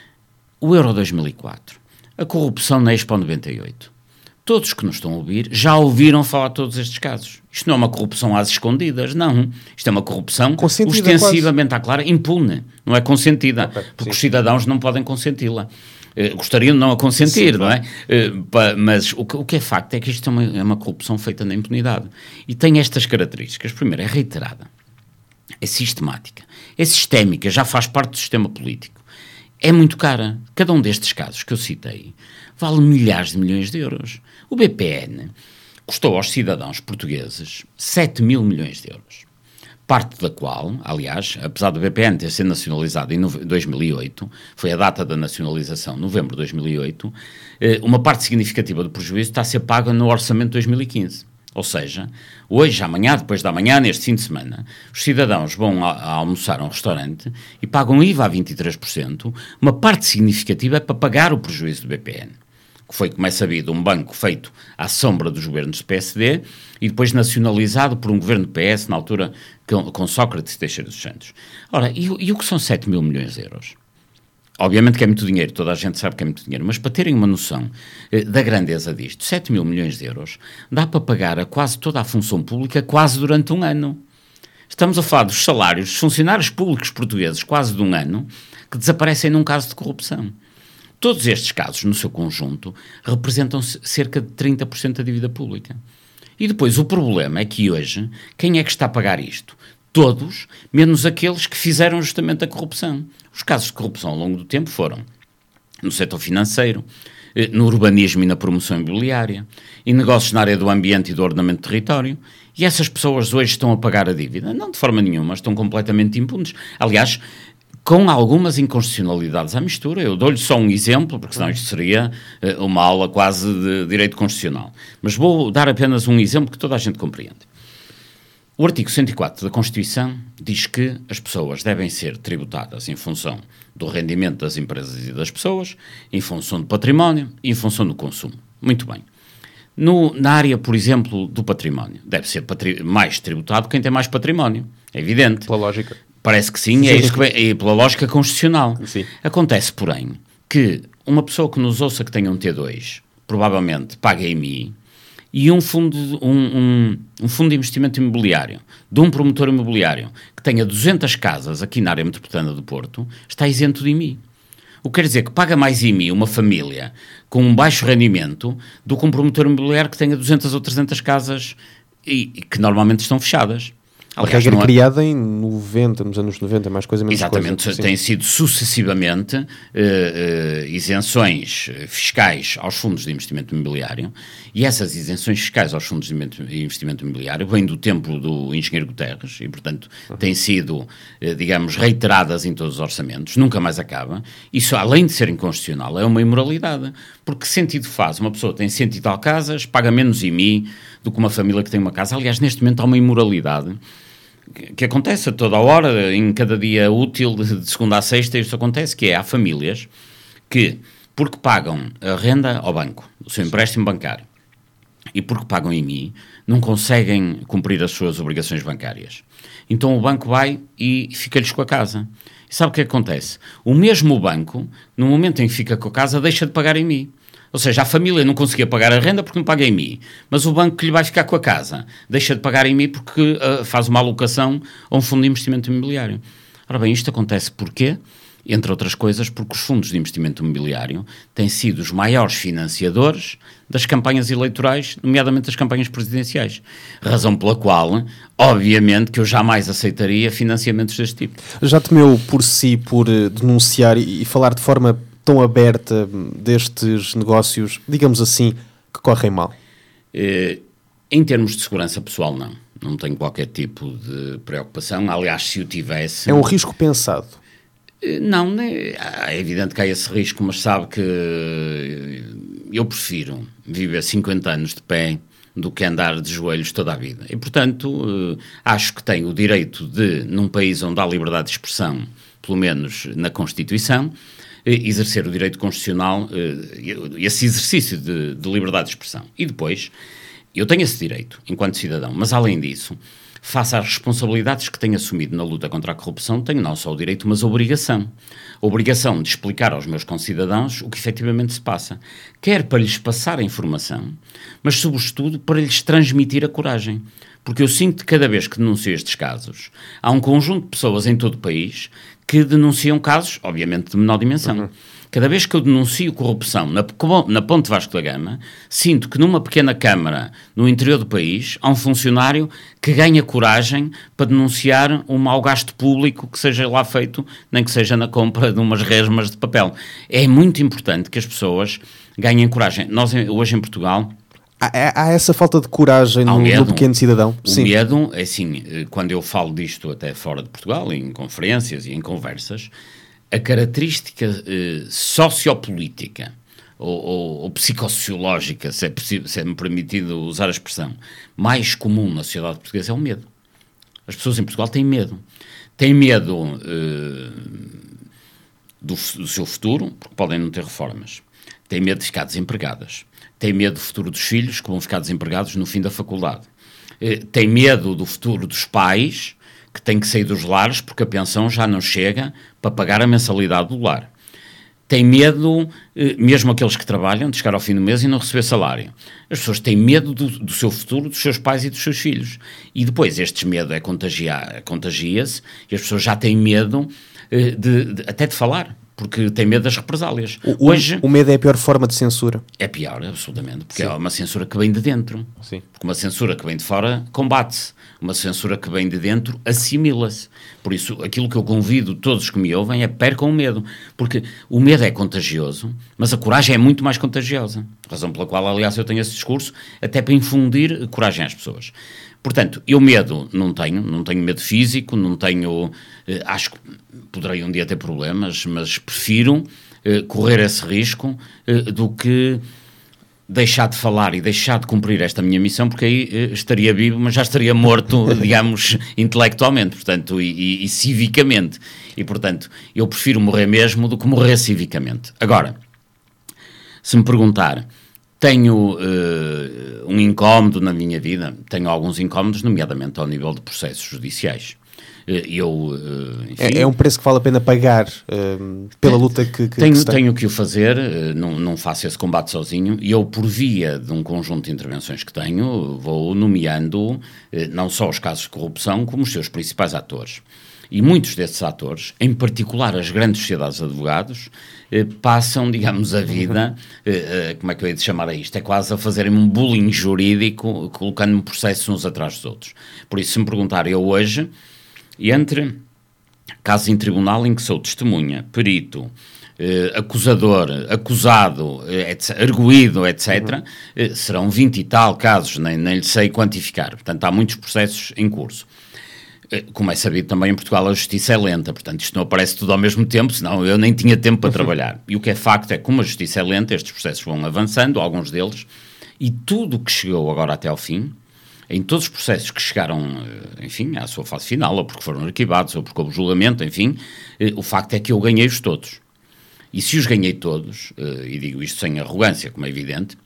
o Euro dois mil e quatro, a corrupção na Expo noventa e oito. Todos que nos estão a ouvir já ouviram falar de todos estes casos. Isto não é uma corrupção às escondidas, não. Isto é uma corrupção consentida, ostensivamente à clara, impune, não é consentida, okay, porque sim. Os cidadãos não podem consenti-la. Uh, gostariam de não a consentir, sim, não é? Uh, pa, mas o que, o que é facto é que isto é uma, é uma corrupção feita na impunidade. E tem estas características. Primeiro, é reiterada, é sistemática, é sistémica, já faz parte do sistema político. É muito cara. Cada um destes casos que eu citei vale milhares de milhões de euros. O B P N custou aos cidadãos portugueses sete mil milhões de euros. parte da qual, aliás, apesar do B P N ter sido nacionalizado em dois mil e oito, foi a data da nacionalização, novembro de dois mil e oito, uma parte significativa do prejuízo está a ser paga no orçamento de dois mil e quinze. Ou seja, hoje, amanhã, depois da manhã, neste fim de semana, os cidadãos vão a, a almoçar a um restaurante e pagam I V A a vinte e três por cento, uma parte significativa é para pagar o prejuízo do B P N, que foi, como é sabido, um banco feito à sombra dos governos do P S D e depois nacionalizado por um governo do P S, na altura, com, com Sócrates e Teixeira dos Santos. Ora, e, e o que são sete mil milhões de euros? Obviamente que é muito dinheiro, toda a gente sabe que é muito dinheiro, mas para terem uma noção eh, da grandeza disto, sete mil milhões de euros dá para pagar a quase toda a função pública quase durante um ano. Estamos a falar dos salários dos funcionários públicos portugueses quase de um ano que desaparecem num caso de corrupção. Todos estes casos, no seu conjunto, representam cerca de trinta por cento da dívida pública. E depois o problema é que hoje, quem é que está a pagar isto? Todos, menos aqueles que fizeram justamente a corrupção. Os casos de corrupção ao longo do tempo foram no setor financeiro, no urbanismo e na promoção imobiliária, em negócios na área do ambiente e do ordenamento do território, e essas pessoas hoje estão a pagar a dívida? Não de forma nenhuma, estão completamente impunes. Aliás, com algumas inconstitucionalidades à mistura. Eu dou-lhe só um exemplo, porque senão isto seria uh, uma aula quase de direito constitucional. Mas vou dar apenas um exemplo que toda a gente compreende. O artigo cento e quatro da Constituição diz que as pessoas devem ser tributadas em função do rendimento das empresas e das pessoas, em função do património e em função do consumo. Muito bem. No, na área, por exemplo, do património, deve ser patri- mais tributado quem tem mais património. É evidente. Pela lógica. Parece que sim, sim. É isso que vem, é pela lógica constitucional. Sim. Acontece, porém, que uma pessoa que nos ouça que tenha um T dois, provavelmente paga I M I, e um fundo, um, um, um fundo de investimento imobiliário, de um promotor imobiliário, que tenha duzentas casas aqui na área metropolitana do Porto, está isento de I M I. O que quer dizer que paga mais I M I uma família com um baixo rendimento do que um promotor imobiliário que tenha duzentas ou trezentas casas e, e que normalmente estão fechadas. A regra é criada em noventa, nos anos noventa, mais coisa, menos Exatamente, coisa. Tem sido sucessivamente uh, uh, isenções fiscais aos fundos de investimento imobiliário, e essas isenções fiscais aos fundos de investimento imobiliário vêm do tempo do engenheiro Guterres e, portanto, uhum. têm sido, uh, digamos, reiteradas em todos os orçamentos, nunca mais acaba. Isso, além de ser inconstitucional, é uma imoralidade, porque que sentido faz? Uma pessoa tem cento e tal casas, paga menos I M I do que uma família que tem uma casa. Aliás, neste momento há uma imoralidade que acontece a toda a hora, em cada dia útil, de segunda a sexta, isto acontece, que é, há famílias que, porque pagam a renda ao banco, o seu empréstimo bancário, e porque pagam I M I, não conseguem cumprir as suas obrigações bancárias. Então o banco vai e fica-lhes com a casa. E sabe o que acontece? O mesmo banco, no momento em que fica com a casa, deixa de pagar I M I. Ou seja, a família não conseguia pagar a renda porque não paga I M I, mas o banco que lhe vai ficar com a casa deixa de pagar I M I porque uh, faz uma alocação a um fundo de investimento imobiliário. Ora bem, isto acontece porquê? Entre outras coisas, porque os fundos de investimento imobiliário têm sido os maiores financiadores das campanhas eleitorais, nomeadamente das campanhas presidenciais. Razão pela qual, obviamente, que eu jamais aceitaria financiamentos deste tipo. Já temeu por si por uh, denunciar e, e falar de forma tão aberta destes negócios, digamos assim, que correm mal? Eh, em termos de segurança pessoal, não. Não tenho qualquer tipo de preocupação. Aliás, se o tivesse... É um risco pensado? Eh, não, né? É evidente que há esse risco, mas sabe que eu prefiro viver cinquenta anos de pé do que andar de joelhos toda a vida. E, portanto, eh, acho que tenho o direito de, num país onde há liberdade de expressão, pelo menos na Constituição, exercer o direito constitucional, esse exercício de, de liberdade de expressão. E depois, eu tenho esse direito, enquanto cidadão, mas além disso, face às responsabilidades que tenho assumido na luta contra a corrupção, tenho não só o direito, mas a obrigação. A obrigação de explicar aos meus concidadãos o que efetivamente se passa. Quer para lhes passar a informação, mas sobretudo para lhes transmitir a coragem. Porque eu sinto que cada vez que denuncio estes casos, há um conjunto de pessoas em todo o país que denunciam casos, obviamente, de menor dimensão. Uhum. Cada vez que eu denuncio corrupção na, na Ponte Vasco da Gama, sinto que numa pequena câmara no interior do país há um funcionário que ganha coragem para denunciar um mau gasto público que seja lá feito, nem que seja na compra de umas resmas de papel. É muito importante que as pessoas ganhem coragem. Nós, hoje em Portugal, Há, há essa falta de coragem no, no pequeno cidadão? O Sim. medo, é assim, quando eu falo disto até fora de Portugal, em conferências e em conversas, a característica eh, sociopolítica ou, ou, ou psicossociológica, se é, possível, se é me permitido usar a expressão, mais comum na sociedade portuguesa é o medo. As pessoas em Portugal têm medo. Têm medo eh, do, do seu futuro, porque podem não ter reformas. Têm medo de ficar desempregadas. Têm medo do futuro dos filhos, que vão ficar desempregados no fim da faculdade. Eh, têm medo do futuro dos pais, que têm que sair dos lares porque a pensão já não chega para pagar a mensalidade do lar. Têm medo, eh, mesmo aqueles que trabalham, de chegar ao fim do mês e não receber salário. As pessoas têm medo do, do seu futuro, dos seus pais e dos seus filhos. E depois, este medo é contagia, contagia-se e as pessoas já têm medo eh, de, de, até de falar. Porque tem medo das represálias. O, Hoje, o medo é a pior forma de censura? É pior, absolutamente, porque Sim. é uma censura que vem de dentro. Sim. Porque uma censura que vem de fora combate-se. Uma censura que vem de dentro assimila-se. Por isso, aquilo que eu convido todos que me ouvem é percam o medo. Porque o medo é contagioso, mas a coragem é muito mais contagiosa. Razão pela qual, aliás, eu tenho esse discurso, até para infundir coragem às pessoas. Portanto, eu medo não tenho, não tenho medo físico, não tenho, eh, acho que poderei um dia ter problemas, mas prefiro eh, correr esse risco eh, do que deixar de falar e deixar de cumprir esta minha missão, porque aí eh, estaria vivo, mas já estaria morto, digamos, intelectualmente, portanto, e, e, e civicamente. E, portanto, eu prefiro morrer mesmo do que morrer civicamente. Agora, se me perguntar... Tenho uh, um incómodo na minha vida, tenho alguns incómodos, nomeadamente ao nível de processos judiciais. Uh, eu, uh, enfim, é, é um preço que vale a pena pagar uh, pela luta que, que, tenho, que se tem. Tenho que o fazer, uh, não, não faço esse combate sozinho, e eu, por via de um conjunto de intervenções que tenho, vou nomeando uh, não só os casos de corrupção, como os seus principais atores. E muitos desses atores, em particular as grandes sociedades de advogados, eh, passam, digamos, a vida, eh, eh, como é que eu ia chamar a isto? É quase a fazerem um bullying jurídico, colocando-me processos uns atrás dos outros. Por isso, se me perguntar, eu hoje, entre casos em tribunal em que sou testemunha, perito, eh, acusador, acusado, eh, etc, arguído, etcétera, eh, serão vinte e tal casos, nem, nem lhe sei quantificar. Portanto, há muitos processos em curso. Como é sabido também em Portugal a justiça é lenta, portanto isto não aparece tudo ao mesmo tempo, senão eu nem tinha tempo para trabalhar. E o que é facto é que como a justiça é lenta, estes processos vão avançando, alguns deles, e tudo o que chegou agora até ao fim, em todos os processos que chegaram, enfim, à sua fase final, ou porque foram arquivados, ou porque houve julgamento, enfim, o facto é que eu ganhei-os todos. E se os ganhei todos, e digo isto sem arrogância, como é evidente,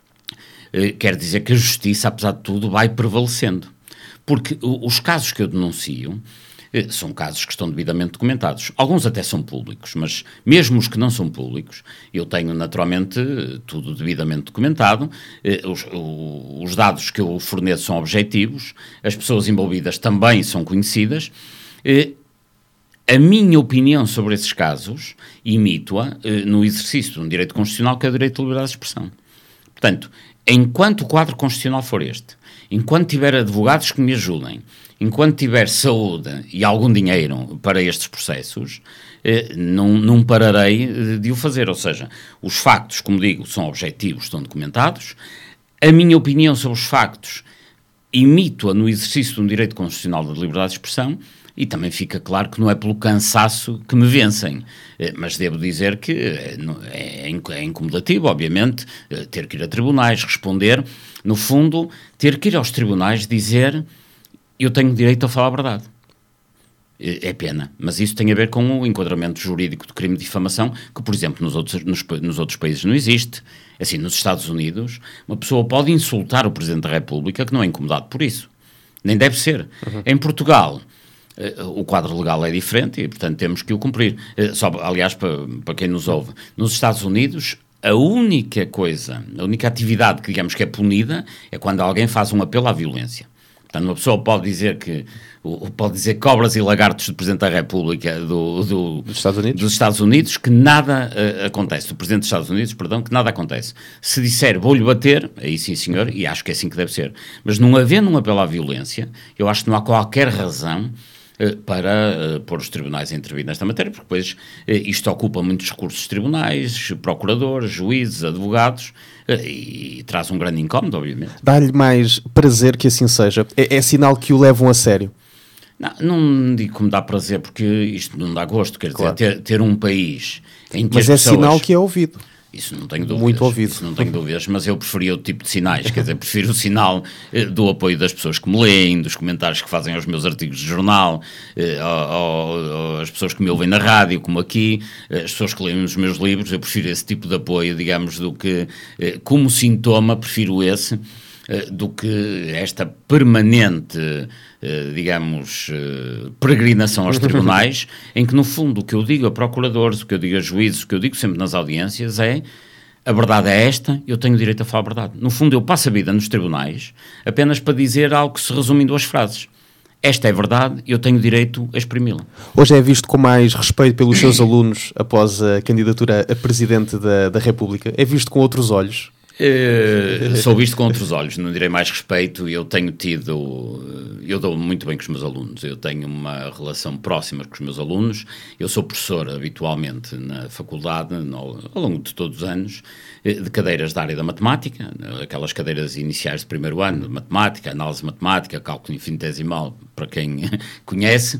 quer dizer que a justiça, apesar de tudo, vai prevalecendo. Porque os casos que eu denuncio eh, são casos que estão devidamente documentados. Alguns até são públicos, mas mesmo os que não são públicos, eu tenho naturalmente tudo devidamente documentado, eh, os, o, os dados que eu forneço são objetivos, as pessoas envolvidas também são conhecidas. Eh, a minha opinião sobre esses casos imito-a eh, no exercício de um direito constitucional que é o direito de liberdade de expressão. Portanto, enquanto o quadro constitucional for este, enquanto tiver advogados que me ajudem, enquanto tiver saúde e algum dinheiro para estes processos, eh, não, não pararei de o fazer. Ou seja, os factos, como digo, são objetivos, estão documentados. A minha opinião sobre os factos imito-a no exercício de um direito constitucional de liberdade de expressão e também fica claro que não é pelo cansaço que me vencem. Mas devo dizer que é incomodativo, obviamente, ter que ir a tribunais, responder. No fundo, ter que ir aos tribunais dizer eu tenho direito a falar a verdade. É pena, mas isso tem a ver com o enquadramento jurídico do crime de difamação, que, por exemplo, nos outros, nos, nos outros países não existe. Assim, nos Estados Unidos, uma pessoa pode insultar o Presidente da República que não é incomodado por isso. Nem deve ser. Uhum. Em Portugal, uh, o quadro legal é diferente e, portanto, temos que o cumprir. Uh, só, aliás, para, para quem nos ouve, nos Estados Unidos, a única coisa, a única atividade que, digamos, que é punida é quando alguém faz um apelo à violência. Portanto, uma pessoa pode dizer que pode dizer cobras e lagartos do Presidente da República do, do, dos, Estados Unidos? dos Estados Unidos, que nada uh, acontece, do Presidente dos Estados Unidos, perdão, que nada acontece. Se disser vou-lhe bater, aí sim senhor, e acho que é assim que deve ser. Mas não havendo um apelo à violência, eu acho que não há qualquer razão para uh, pôr os tribunais a intervir nesta matéria, porque depois uh, isto ocupa muitos recursos dos tribunais, procuradores, juízes, advogados, uh, e, e traz um grande incómodo, obviamente. Dá-lhe mais prazer que assim seja? É, é sinal que o levam a sério? Não, não digo que me dá prazer, porque isto não dá gosto, quer claro. dizer, ter, ter um país em que Mas as é pessoas... sinal que é ouvido. Isso não tenho dúvidas. Muito ouvido. Isso não tenho dúvidas, mas eu preferia outro tipo de sinais, quer dizer, prefiro o sinal eh, do apoio das pessoas que me leem, dos comentários que fazem aos meus artigos de jornal, eh, ou, ou, as pessoas que me ouvem na rádio, como aqui, eh, as pessoas que leem os meus livros. Eu prefiro esse tipo de apoio, digamos, do que, eh, como sintoma, prefiro esse, eh, do que esta permanente, eh, digamos, eh, peregrinação aos tribunais, em que, no fundo, o que eu digo a procuradores, o que eu digo a juízes, o que eu digo sempre nas audiências é: a verdade é esta, eu tenho direito a falar a verdade. No fundo, eu passo a vida nos tribunais apenas para dizer algo que se resume em duas frases. Esta é a verdade, eu tenho direito a exprimi-la. Hoje é visto com mais respeito pelos seus alunos após a candidatura a Presidente da, da República? É visto com outros olhos? Uh, sou visto com outros olhos, não direi mais respeito. Eu tenho tido, eu dou muito bem com os meus alunos, eu tenho uma relação próxima com os meus alunos. Eu sou professor habitualmente na faculdade, no, ao longo de todos os anos, de cadeiras da área da matemática, aquelas cadeiras iniciais de primeiro ano, de matemática, análise matemática, cálculo infinitesimal, para quem conhece,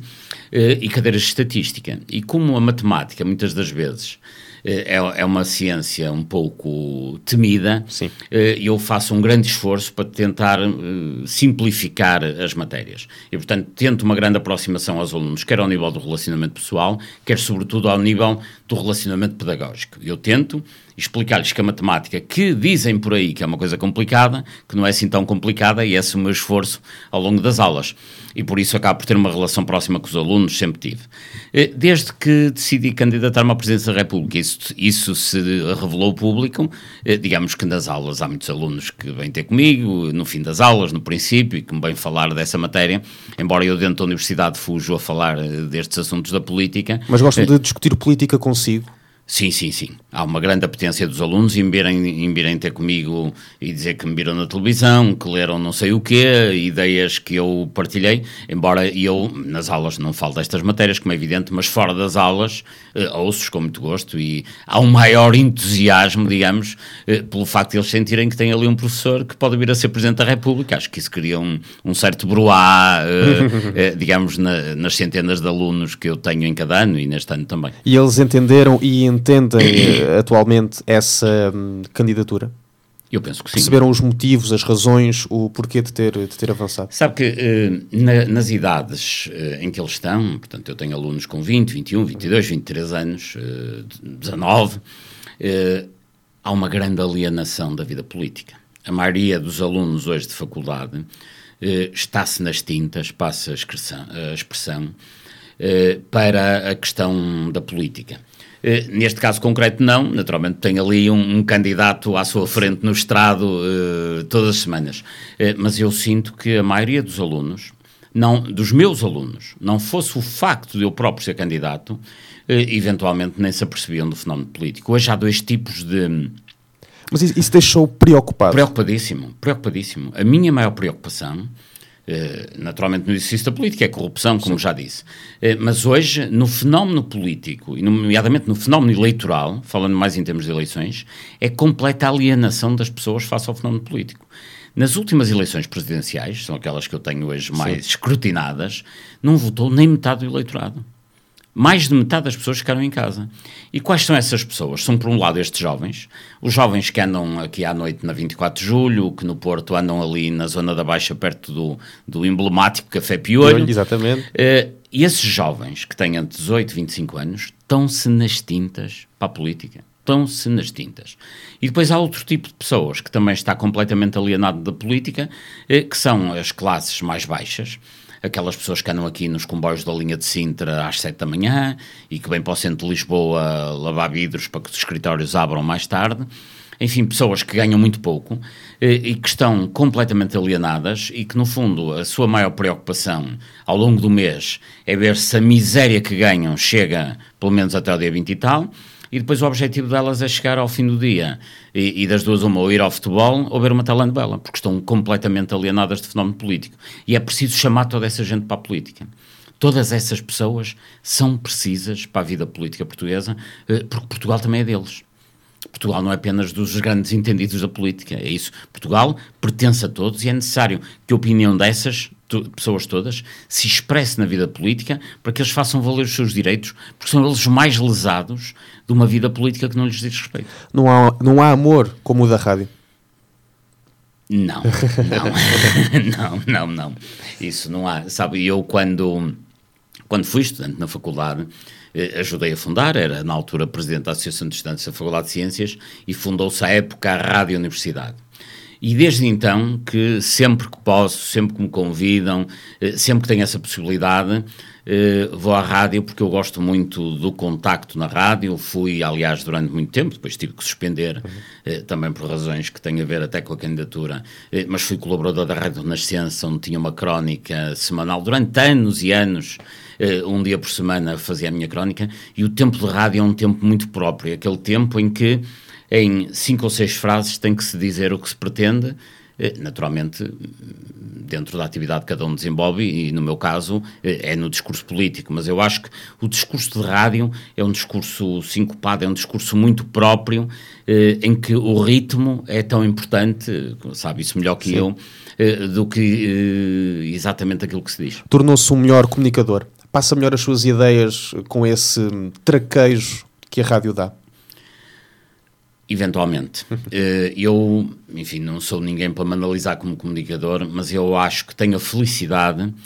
e cadeiras de estatística. E como a matemática, muitas das vezes, É, é uma ciência um pouco temida, sim, eu faço um grande esforço para tentar uh, simplificar as matérias. E, portanto, tento uma grande aproximação aos alunos, quer ao nível do relacionamento pessoal, quer, sobretudo, ao nível do relacionamento pedagógico. Eu tento explicar-lhes que a matemática, que dizem por aí que é uma coisa complicada, que não é assim tão complicada, e esse é o meu esforço ao longo das aulas. E por isso acabo por ter uma relação próxima com os alunos, sempre tive. Desde que decidi candidatar-me à Presidência da República, isso, isso se revelou ao público. Digamos que nas aulas há muitos alunos que vêm ter comigo, no fim das aulas, no princípio, e que me vêm falar dessa matéria, embora eu dentro da universidade fujo a falar destes assuntos da política. Mas gostam de discutir política consigo? Sim, sim, sim. Há uma grande apetência dos alunos em virem, em virem ter comigo e dizer que me viram na televisão, que leram não sei o quê, ideias que eu partilhei, embora eu, nas aulas, não falo destas matérias, como é evidente, mas fora das aulas, eh, ouço-os com muito gosto, e há um maior entusiasmo, digamos, eh, pelo facto de eles sentirem que tem ali um professor que pode vir a ser Presidente da República. Acho que isso cria um, um certo broá, eh, eh, digamos, na, nas centenas de alunos que eu tenho em cada ano, e neste ano também. E eles entenderam e entendem atualmente essa hum, candidatura? Eu penso que sim. Perceberam os motivos, as razões, o porquê de ter, de ter avançado? Sabe que eh, na, nas idades eh, em que eles estão, portanto eu tenho alunos com vinte, vinte e um, vinte e dois, vinte e três anos, eh, dezanove, eh, há uma grande alienação da vida política. A maioria dos alunos hoje de faculdade eh, está-se nas tintas, passa a expressão, a expressão eh, para a questão da política. Uh, neste caso concreto não, naturalmente tem ali um, um candidato à sua frente no estrado uh, todas as semanas, uh, mas eu sinto que a maioria dos alunos, não, dos meus alunos, não fosse o facto de eu próprio ser candidato, uh, eventualmente nem se apercebiam do fenómeno político. Hoje há dois tipos de... Mas isso, isso deixou preocupado? Preocupadíssimo, preocupadíssimo. A minha maior preocupação... Uh, naturalmente no exercício da política é corrupção, como Sim. já disse, uh, mas hoje no fenómeno político, e nomeadamente no fenómeno eleitoral, falando mais em termos de eleições, é completa alienação das pessoas face ao fenómeno político. Nas últimas eleições presidenciais, são aquelas que eu tenho hoje mais Sim. escrutinadas, não votou nem metade do eleitorado. Mais de metade das pessoas ficaram em casa. E quais são essas pessoas? São, por um lado, estes jovens, os jovens que andam aqui à noite na vinte e quatro de julho, que no Porto andam ali na zona da Baixa, perto do, do emblemático Café Piolho. Piolho, exatamente. Uh, e esses jovens, que têm entre dezoito e vinte e cinco anos, estão-se nas tintas para a política. Estão-se nas tintas. E depois há outro tipo de pessoas que também está completamente alienado da política, uh, que são as classes mais baixas, aquelas pessoas que andam aqui nos comboios da linha de Sintra às sete da manhã e que vêm para o centro de Lisboa lavar vidros para que os escritórios abram mais tarde. Enfim, pessoas que ganham muito pouco e que estão completamente alienadas e que, no fundo, a sua maior preocupação ao longo do mês é ver se a miséria que ganham chega pelo menos até o dia vinte e tal. E depois o objetivo delas é chegar ao fim do dia e, e das duas uma, ou ir ao futebol ou ver uma telenovela, porque estão completamente alienadas de fenómeno político. E é preciso chamar toda essa gente para a política. Todas essas pessoas são precisas para a vida política portuguesa, porque Portugal também é deles. Portugal não é apenas dos grandes entendidos da política, é isso. Portugal pertence a todos e é necessário que a opinião dessas to- pessoas todas se expresse na vida política para que eles façam valer os seus direitos, porque são eles os mais lesados de uma vida política que não lhes diz respeito. Não há, não há amor como o da rádio? Não, não, não, não, não. Isso não há. Sabe, eu quando, quando fui estudante na faculdade, eh, ajudei a fundar, era na altura presidente da Associação de Estudantes da Faculdade de Ciências e fundou-se à época a Rádio Universidade. E desde então que sempre que posso, sempre que me convidam, eh, sempre que tenho essa possibilidade, eh, vou à rádio porque eu gosto muito do contacto na rádio. Fui, aliás, durante muito tempo, depois tive que suspender, uhum. eh, também por razões que têm a ver até com a candidatura, eh, mas fui colaborador da Rádio Renascença, onde tinha uma crónica semanal durante anos e anos. Uh, um dia por semana fazia a minha crónica, e o tempo de rádio é um tempo muito próprio, aquele tempo em que em cinco ou seis frases tem que se dizer o que se pretende, uh, naturalmente dentro da atividade que cada um desenvolve, e no meu caso uh, é no discurso político, mas eu acho que o discurso de rádio é um discurso sincopado, é um discurso muito próprio, uh, em que o ritmo é tão importante, sabe isso melhor que Sim. eu, uh, do que uh, exatamente aquilo que se diz. Tornou-se um melhor comunicador? Passa melhor as suas ideias com esse traquejo que a rádio dá? Eventualmente. Eu, enfim, não sou ninguém para me analisar como comunicador, mas eu acho que tenho a felicidade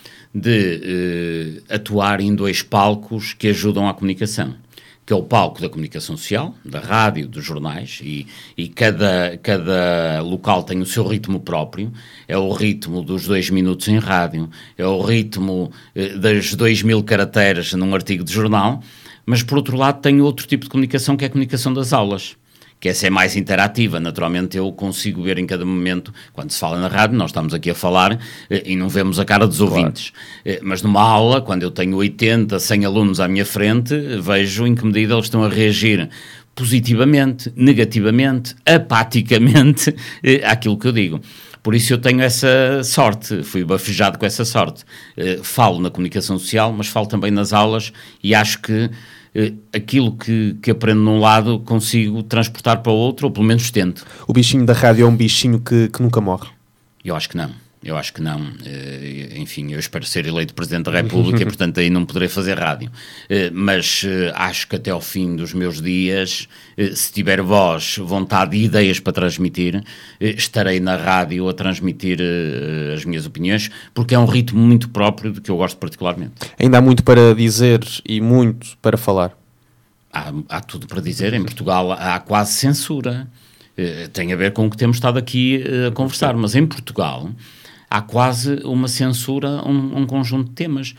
de uh, atuar em dois palcos que ajudam à comunicação, que é o palco da comunicação social, da rádio, dos jornais, e, e cada, cada local tem o seu ritmo próprio. É o ritmo dos dois minutos em rádio, é o ritmo eh, das dois mil caracteres num artigo de jornal, mas por outro lado tem outro tipo de comunicação, que é a comunicação das aulas, que essa é mais interativa. Naturalmente eu consigo ver em cada momento, quando se fala na rádio, nós estamos aqui a falar eh, e não vemos a cara dos ouvintes. Claro. Eh, mas numa aula, quando eu tenho oitenta, cem alunos à minha frente, vejo em que medida eles estão a reagir positivamente, negativamente, apaticamente eh, àquilo que eu digo. Por isso eu tenho essa sorte, fui bafejado com essa sorte. Eh, falo na comunicação social, mas falo também nas aulas, e acho que aquilo que, que aprendo num lado consigo transportar para o outro, ou pelo menos tento. O bichinho da rádio é um bichinho que, que nunca morre? Eu acho que não. Eu acho que não. Enfim, eu espero ser eleito Presidente da República e, portanto, aí não poderei fazer rádio. Mas acho que até ao fim dos meus dias, se tiver voz, vontade e ideias para transmitir, estarei na rádio a transmitir as minhas opiniões, porque é um ritmo muito próprio de que eu gosto particularmente. Ainda há muito para dizer e muito para falar. Há, há tudo para dizer. Em Portugal há quase censura. Tem a ver com o que temos estado aqui a conversar, mas em Portugal há quase uma censura, um, um conjunto de temas.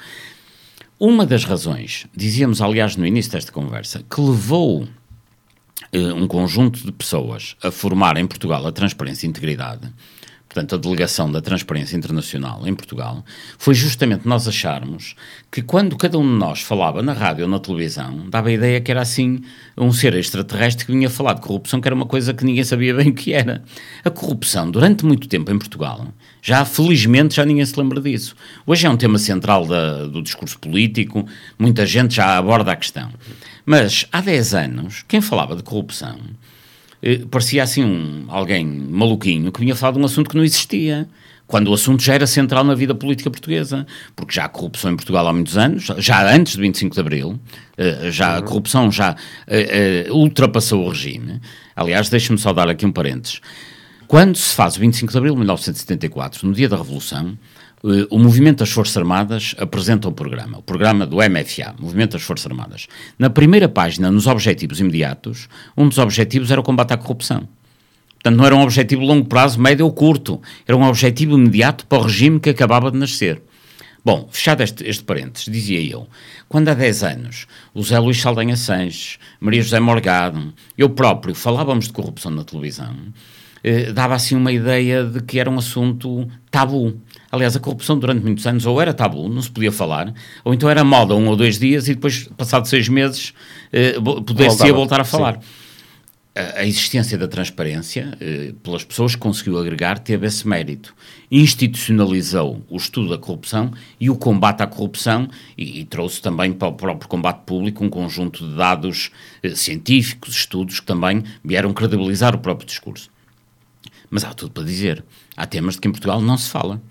Uma das razões, dizíamos aliás no início desta conversa, que levou eh, um conjunto de pessoas a formar em Portugal a Transparência e Integridade, portanto a delegação da Transparência Internacional em Portugal, foi justamente nós acharmos que quando cada um de nós falava na rádio ou na televisão, dava a ideia que era assim um ser extraterrestre que vinha falar de corrupção, que era uma coisa que ninguém sabia bem o que era. A corrupção, durante muito tempo em Portugal, já felizmente já ninguém se lembra disso. Hoje é um tema central da, do discurso político, muita gente já aborda a questão. Mas há dez anos, quem falava de corrupção eh, parecia assim um, alguém maluquinho que vinha falar de um assunto que não existia, quando o assunto já era central na vida política portuguesa, porque já há corrupção em Portugal há muitos anos, já antes de vinte e cinco de Abril, eh, já a corrupção já eh, eh, ultrapassou o regime. Aliás, deixe-me só dar aqui um parênteses. Quando se faz o vinte e cinco de Abril de mil novecentos e setenta e quatro, no dia da Revolução, eh, o Movimento das Forças Armadas apresenta o programa, o programa do M F A, Movimento das Forças Armadas. Na primeira página, nos objetivos imediatos, um dos objetivos era o combate à corrupção. Portanto, não era um objetivo de longo prazo, médio ou curto, era um objetivo imediato para o regime que acabava de nascer. Bom, fechado este, este parênteses, dizia eu, quando há dez anos o Zé Luís Saldanha Sanches, Maria José Morgado, eu próprio falávamos de corrupção na televisão, eh, dava assim uma ideia de que era um assunto tabu. Aliás, a corrupção durante muitos anos ou era tabu, não se podia falar, ou então era moda um ou dois dias e depois, passado seis meses, eh, poder-se voltar a falar. Sim. a, a existência da transparência, eh, pelas pessoas que conseguiu agregar, teve esse mérito. Institucionalizou o estudo da corrupção e o combate à corrupção e, e trouxe também para o próprio combate público um conjunto de dados eh, científicos, estudos que também vieram credibilizar o próprio discurso. Mas há tudo para dizer. Há temas de que em Portugal não se fala.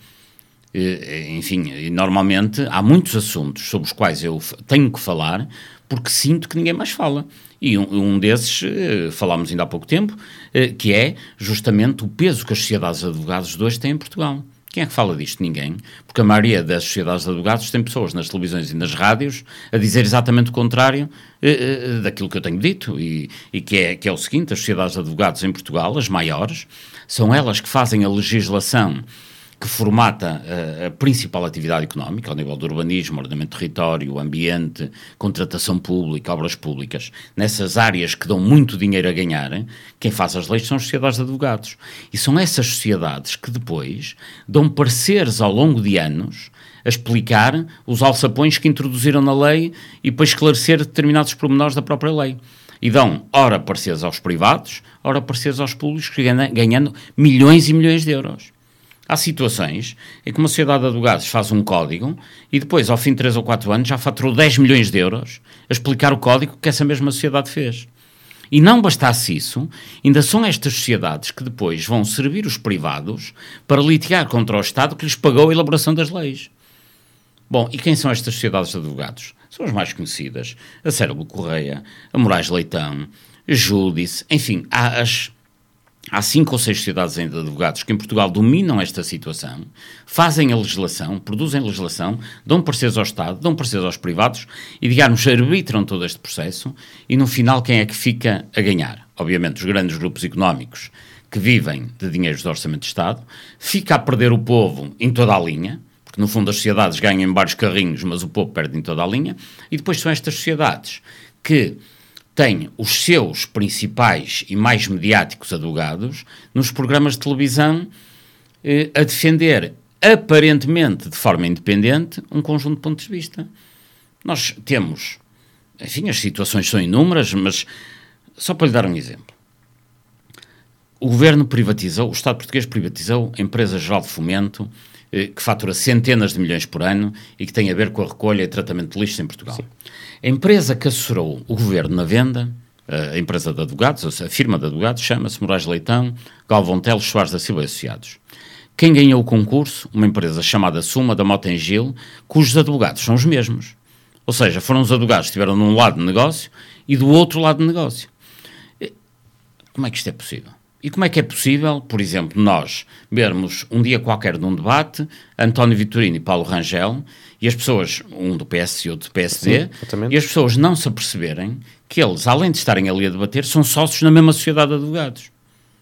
Enfim, normalmente há muitos assuntos sobre os quais eu tenho que falar porque sinto que ninguém mais fala. E um, um desses, falámos ainda há pouco tempo, que é justamente o peso que as sociedades de advogados de hoje têm em Portugal. Quem é que fala disto? Ninguém. Porque a maioria das sociedades de advogados tem pessoas nas televisões e nas rádios a dizer exatamente o contrário eh, daquilo que eu tenho dito. E, e que, é, que é o seguinte, as sociedades de advogados em Portugal, as maiores, são elas que fazem a legislação que formata a, a principal atividade económica, ao nível do urbanismo, ordenamento do território, ambiente, contratação pública, obras públicas. Nessas áreas que dão muito dinheiro a ganhar, quem faz as leis são as sociedades de advogados. E são essas sociedades que depois dão pareceres ao longo de anos a explicar os alçapões que introduziram na lei e para esclarecer determinados pormenores da própria lei. E dão, ora, pareceres aos privados, ora, pareceres aos públicos, ganhando milhões e milhões de euros. Há situações em que uma sociedade de advogados faz um código e depois, ao fim de três ou quatro anos, já faturou dez milhões de euros a explicar o código que essa mesma sociedade fez. E não bastasse isso, ainda são estas sociedades que depois vão servir os privados para litigar contra o Estado que lhes pagou a elaboração das leis. Bom, e quem são estas sociedades de advogados? São as mais conhecidas. A Cérebro Correia, a Moraes Leitão, a Júdice, enfim, há as... Há cinco ou seis sociedades de advogados que em Portugal dominam esta situação, fazem a legislação, produzem legislação, dão pareceres ao Estado, dão pareceres aos privados e, digamos, arbitram todo este processo e, no final, quem é que fica a ganhar? Obviamente, os grandes grupos económicos que vivem de dinheiros do Orçamento de Estado, fica a perder o povo em toda a linha, porque, no fundo, as sociedades ganham em vários carrinhos, mas o povo perde em toda a linha, e depois são estas sociedades que tem os seus principais e mais mediáticos advogados nos programas de televisão eh, a defender, aparentemente de forma independente, um conjunto de pontos de vista. Nós temos, enfim, as situações são inúmeras, mas só para lhe dar um exemplo. O governo privatizou, o Estado português privatizou a Empresa Geral de Fomento, eh, que fatura centenas de milhões por ano e que tem a ver com a recolha e tratamento de lixo em Portugal. Sim. A empresa que assessorou o governo na venda, a empresa de advogados, a firma de advogados, chama-se Moraes Leitão, Galvão Teles, Soares da Silva e Associados. Quem ganhou o concurso? Uma empresa chamada Suma, da Mota em Gil, cujos advogados são os mesmos. Ou seja, foram os advogados que estiveram num lado de negócio e do outro lado de negócio. Como é que isto é possível? E como é que é possível, por exemplo, nós vermos um dia qualquer num debate António Vitorino e Paulo Rangel e as pessoas, um do P S e outro do P S D, sim, e as pessoas não se aperceberem que eles, além de estarem ali a debater, são sócios na mesma sociedade de advogados.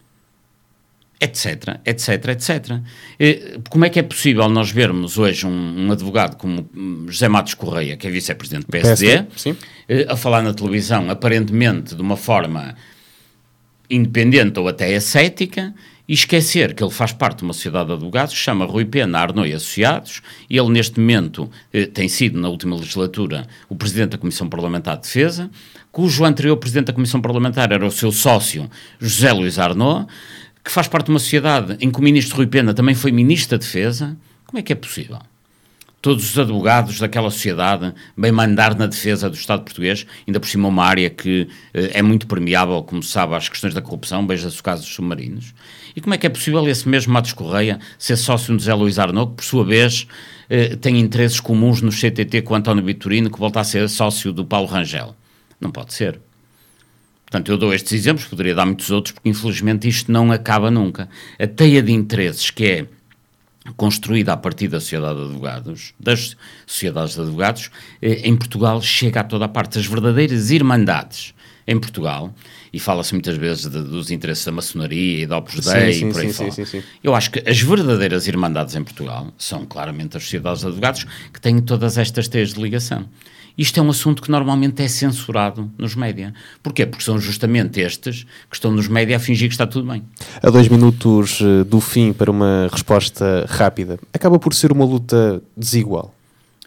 Etc, etc, etcétera. Como é que é possível nós vermos hoje um, um advogado como José Matos Correia, que é vice-presidente do P S D, P S D sim. a falar na televisão, aparentemente de uma forma independente ou até ascética, e esquecer que ele faz parte de uma sociedade de advogados que se chama Rui Pena, Arnaud e Associados, e ele neste momento eh, tem sido, na última legislatura, o Presidente da Comissão Parlamentar de Defesa, cujo anterior Presidente da Comissão Parlamentar era o seu sócio, José Luís Arnaud, que faz parte de uma sociedade em que o Ministro Rui Pena também foi Ministro da Defesa. Como é que é possível? Todos os advogados daquela sociedade bem mandar na defesa do Estado português, ainda por cima uma área que eh, é muito permeável, como se sabe, às questões da corrupção, veja-se o caso dos submarinos. E como é que é possível esse mesmo Matos Correia ser sócio de José Luís Arnaud, que por sua vez eh, tem interesses comuns no C T T com António Vitorino, que volta a ser sócio do Paulo Rangel? Não pode ser. Portanto, eu dou estes exemplos, poderia dar muitos outros, porque infelizmente isto não acaba nunca. A teia de interesses que é construída a partir da sociedade de advogados, das sociedades de advogados, em Portugal chega a toda a parte. As verdadeiras irmandades em Portugal, e fala-se muitas vezes de, dos interesses da maçonaria e da Opus Dei sim, sim, e por aí sim, fora. Sim, sim, sim. Eu acho que as verdadeiras irmandades em Portugal são claramente as sociedades de advogados que têm todas estas teias de ligação. Isto é um assunto que normalmente é censurado nos média. Porquê? Porque são justamente estes que estão nos média a fingir que está tudo bem. A dois minutos do fim para uma resposta rápida, acaba por ser uma luta desigual?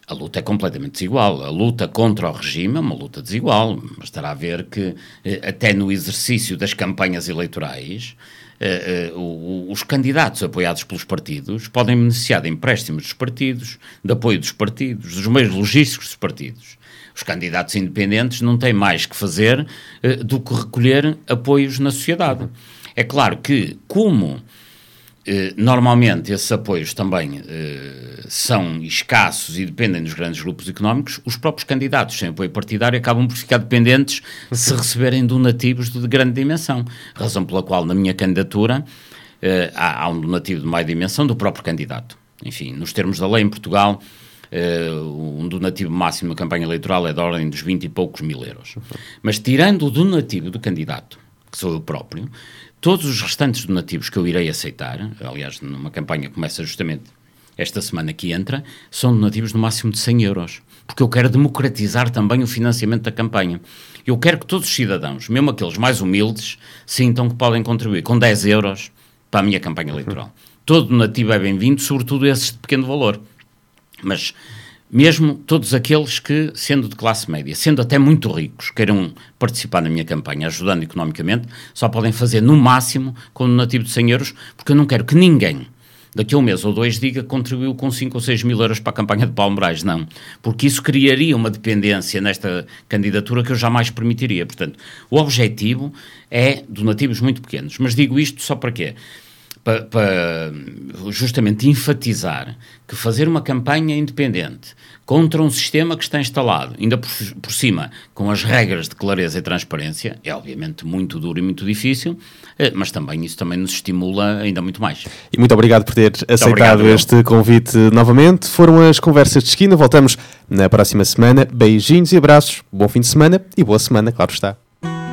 A luta é completamente desigual. A luta contra o regime é uma luta desigual. Bastará ver que, até no exercício das campanhas eleitorais, Uh, uh, os candidatos apoiados pelos partidos podem beneficiar de empréstimos dos partidos, de apoio dos partidos, dos meios logísticos dos partidos. Os candidatos independentes não têm mais que fazer uh, do que recolher apoios na sociedade. É claro que, como uh, normalmente esses apoios também uh, são escassos e dependem dos grandes grupos económicos, os próprios candidatos sem apoio partidário acabam por ficar dependentes se receberem donativos de grande dimensão. Razão pela qual, na minha candidatura, uh, há, há um donativo de maior dimensão do próprio candidato. Enfim, nos termos da lei em Portugal, uh, um donativo máximo na campanha eleitoral é da ordem dos vinte e poucos mil euros. Mas tirando o donativo do candidato, que sou eu próprio, todos os restantes donativos que eu irei aceitar, aliás, numa campanha que começa justamente esta semana que entra, são donativos no máximo de cem euros. Porque eu quero democratizar também o financiamento da campanha. Eu quero que todos os cidadãos, mesmo aqueles mais humildes, sintam que podem contribuir com dez euros para a minha campanha eleitoral. Uhum. Todo donativo é bem-vindo, sobretudo esses de pequeno valor. Mas mesmo todos aqueles que, sendo de classe média, sendo até muito ricos, queiram participar na minha campanha, ajudando economicamente, só podem fazer no máximo com um donativo de cem euros, porque eu não quero que ninguém, daqui a um mês ou dois, diga que contribuiu com cinco ou seis mil euros para a campanha de Paulo Moraes. Não, porque isso criaria uma dependência nesta candidatura que eu jamais permitiria. Portanto, o objetivo é donativos muito pequenos. Mas digo isto só para quê? Para, para justamente enfatizar que fazer uma campanha independente contra um sistema que está instalado, ainda por, por cima, com as regras de clareza e transparência, é obviamente muito duro e muito difícil, mas também isso também nos estimula ainda muito mais. E muito obrigado por ter aceitado obrigado, este convite novamente. Foram as Conversas de Esquina. Voltamos na próxima semana. Beijinhos e abraços. Bom fim de semana e boa semana, claro está.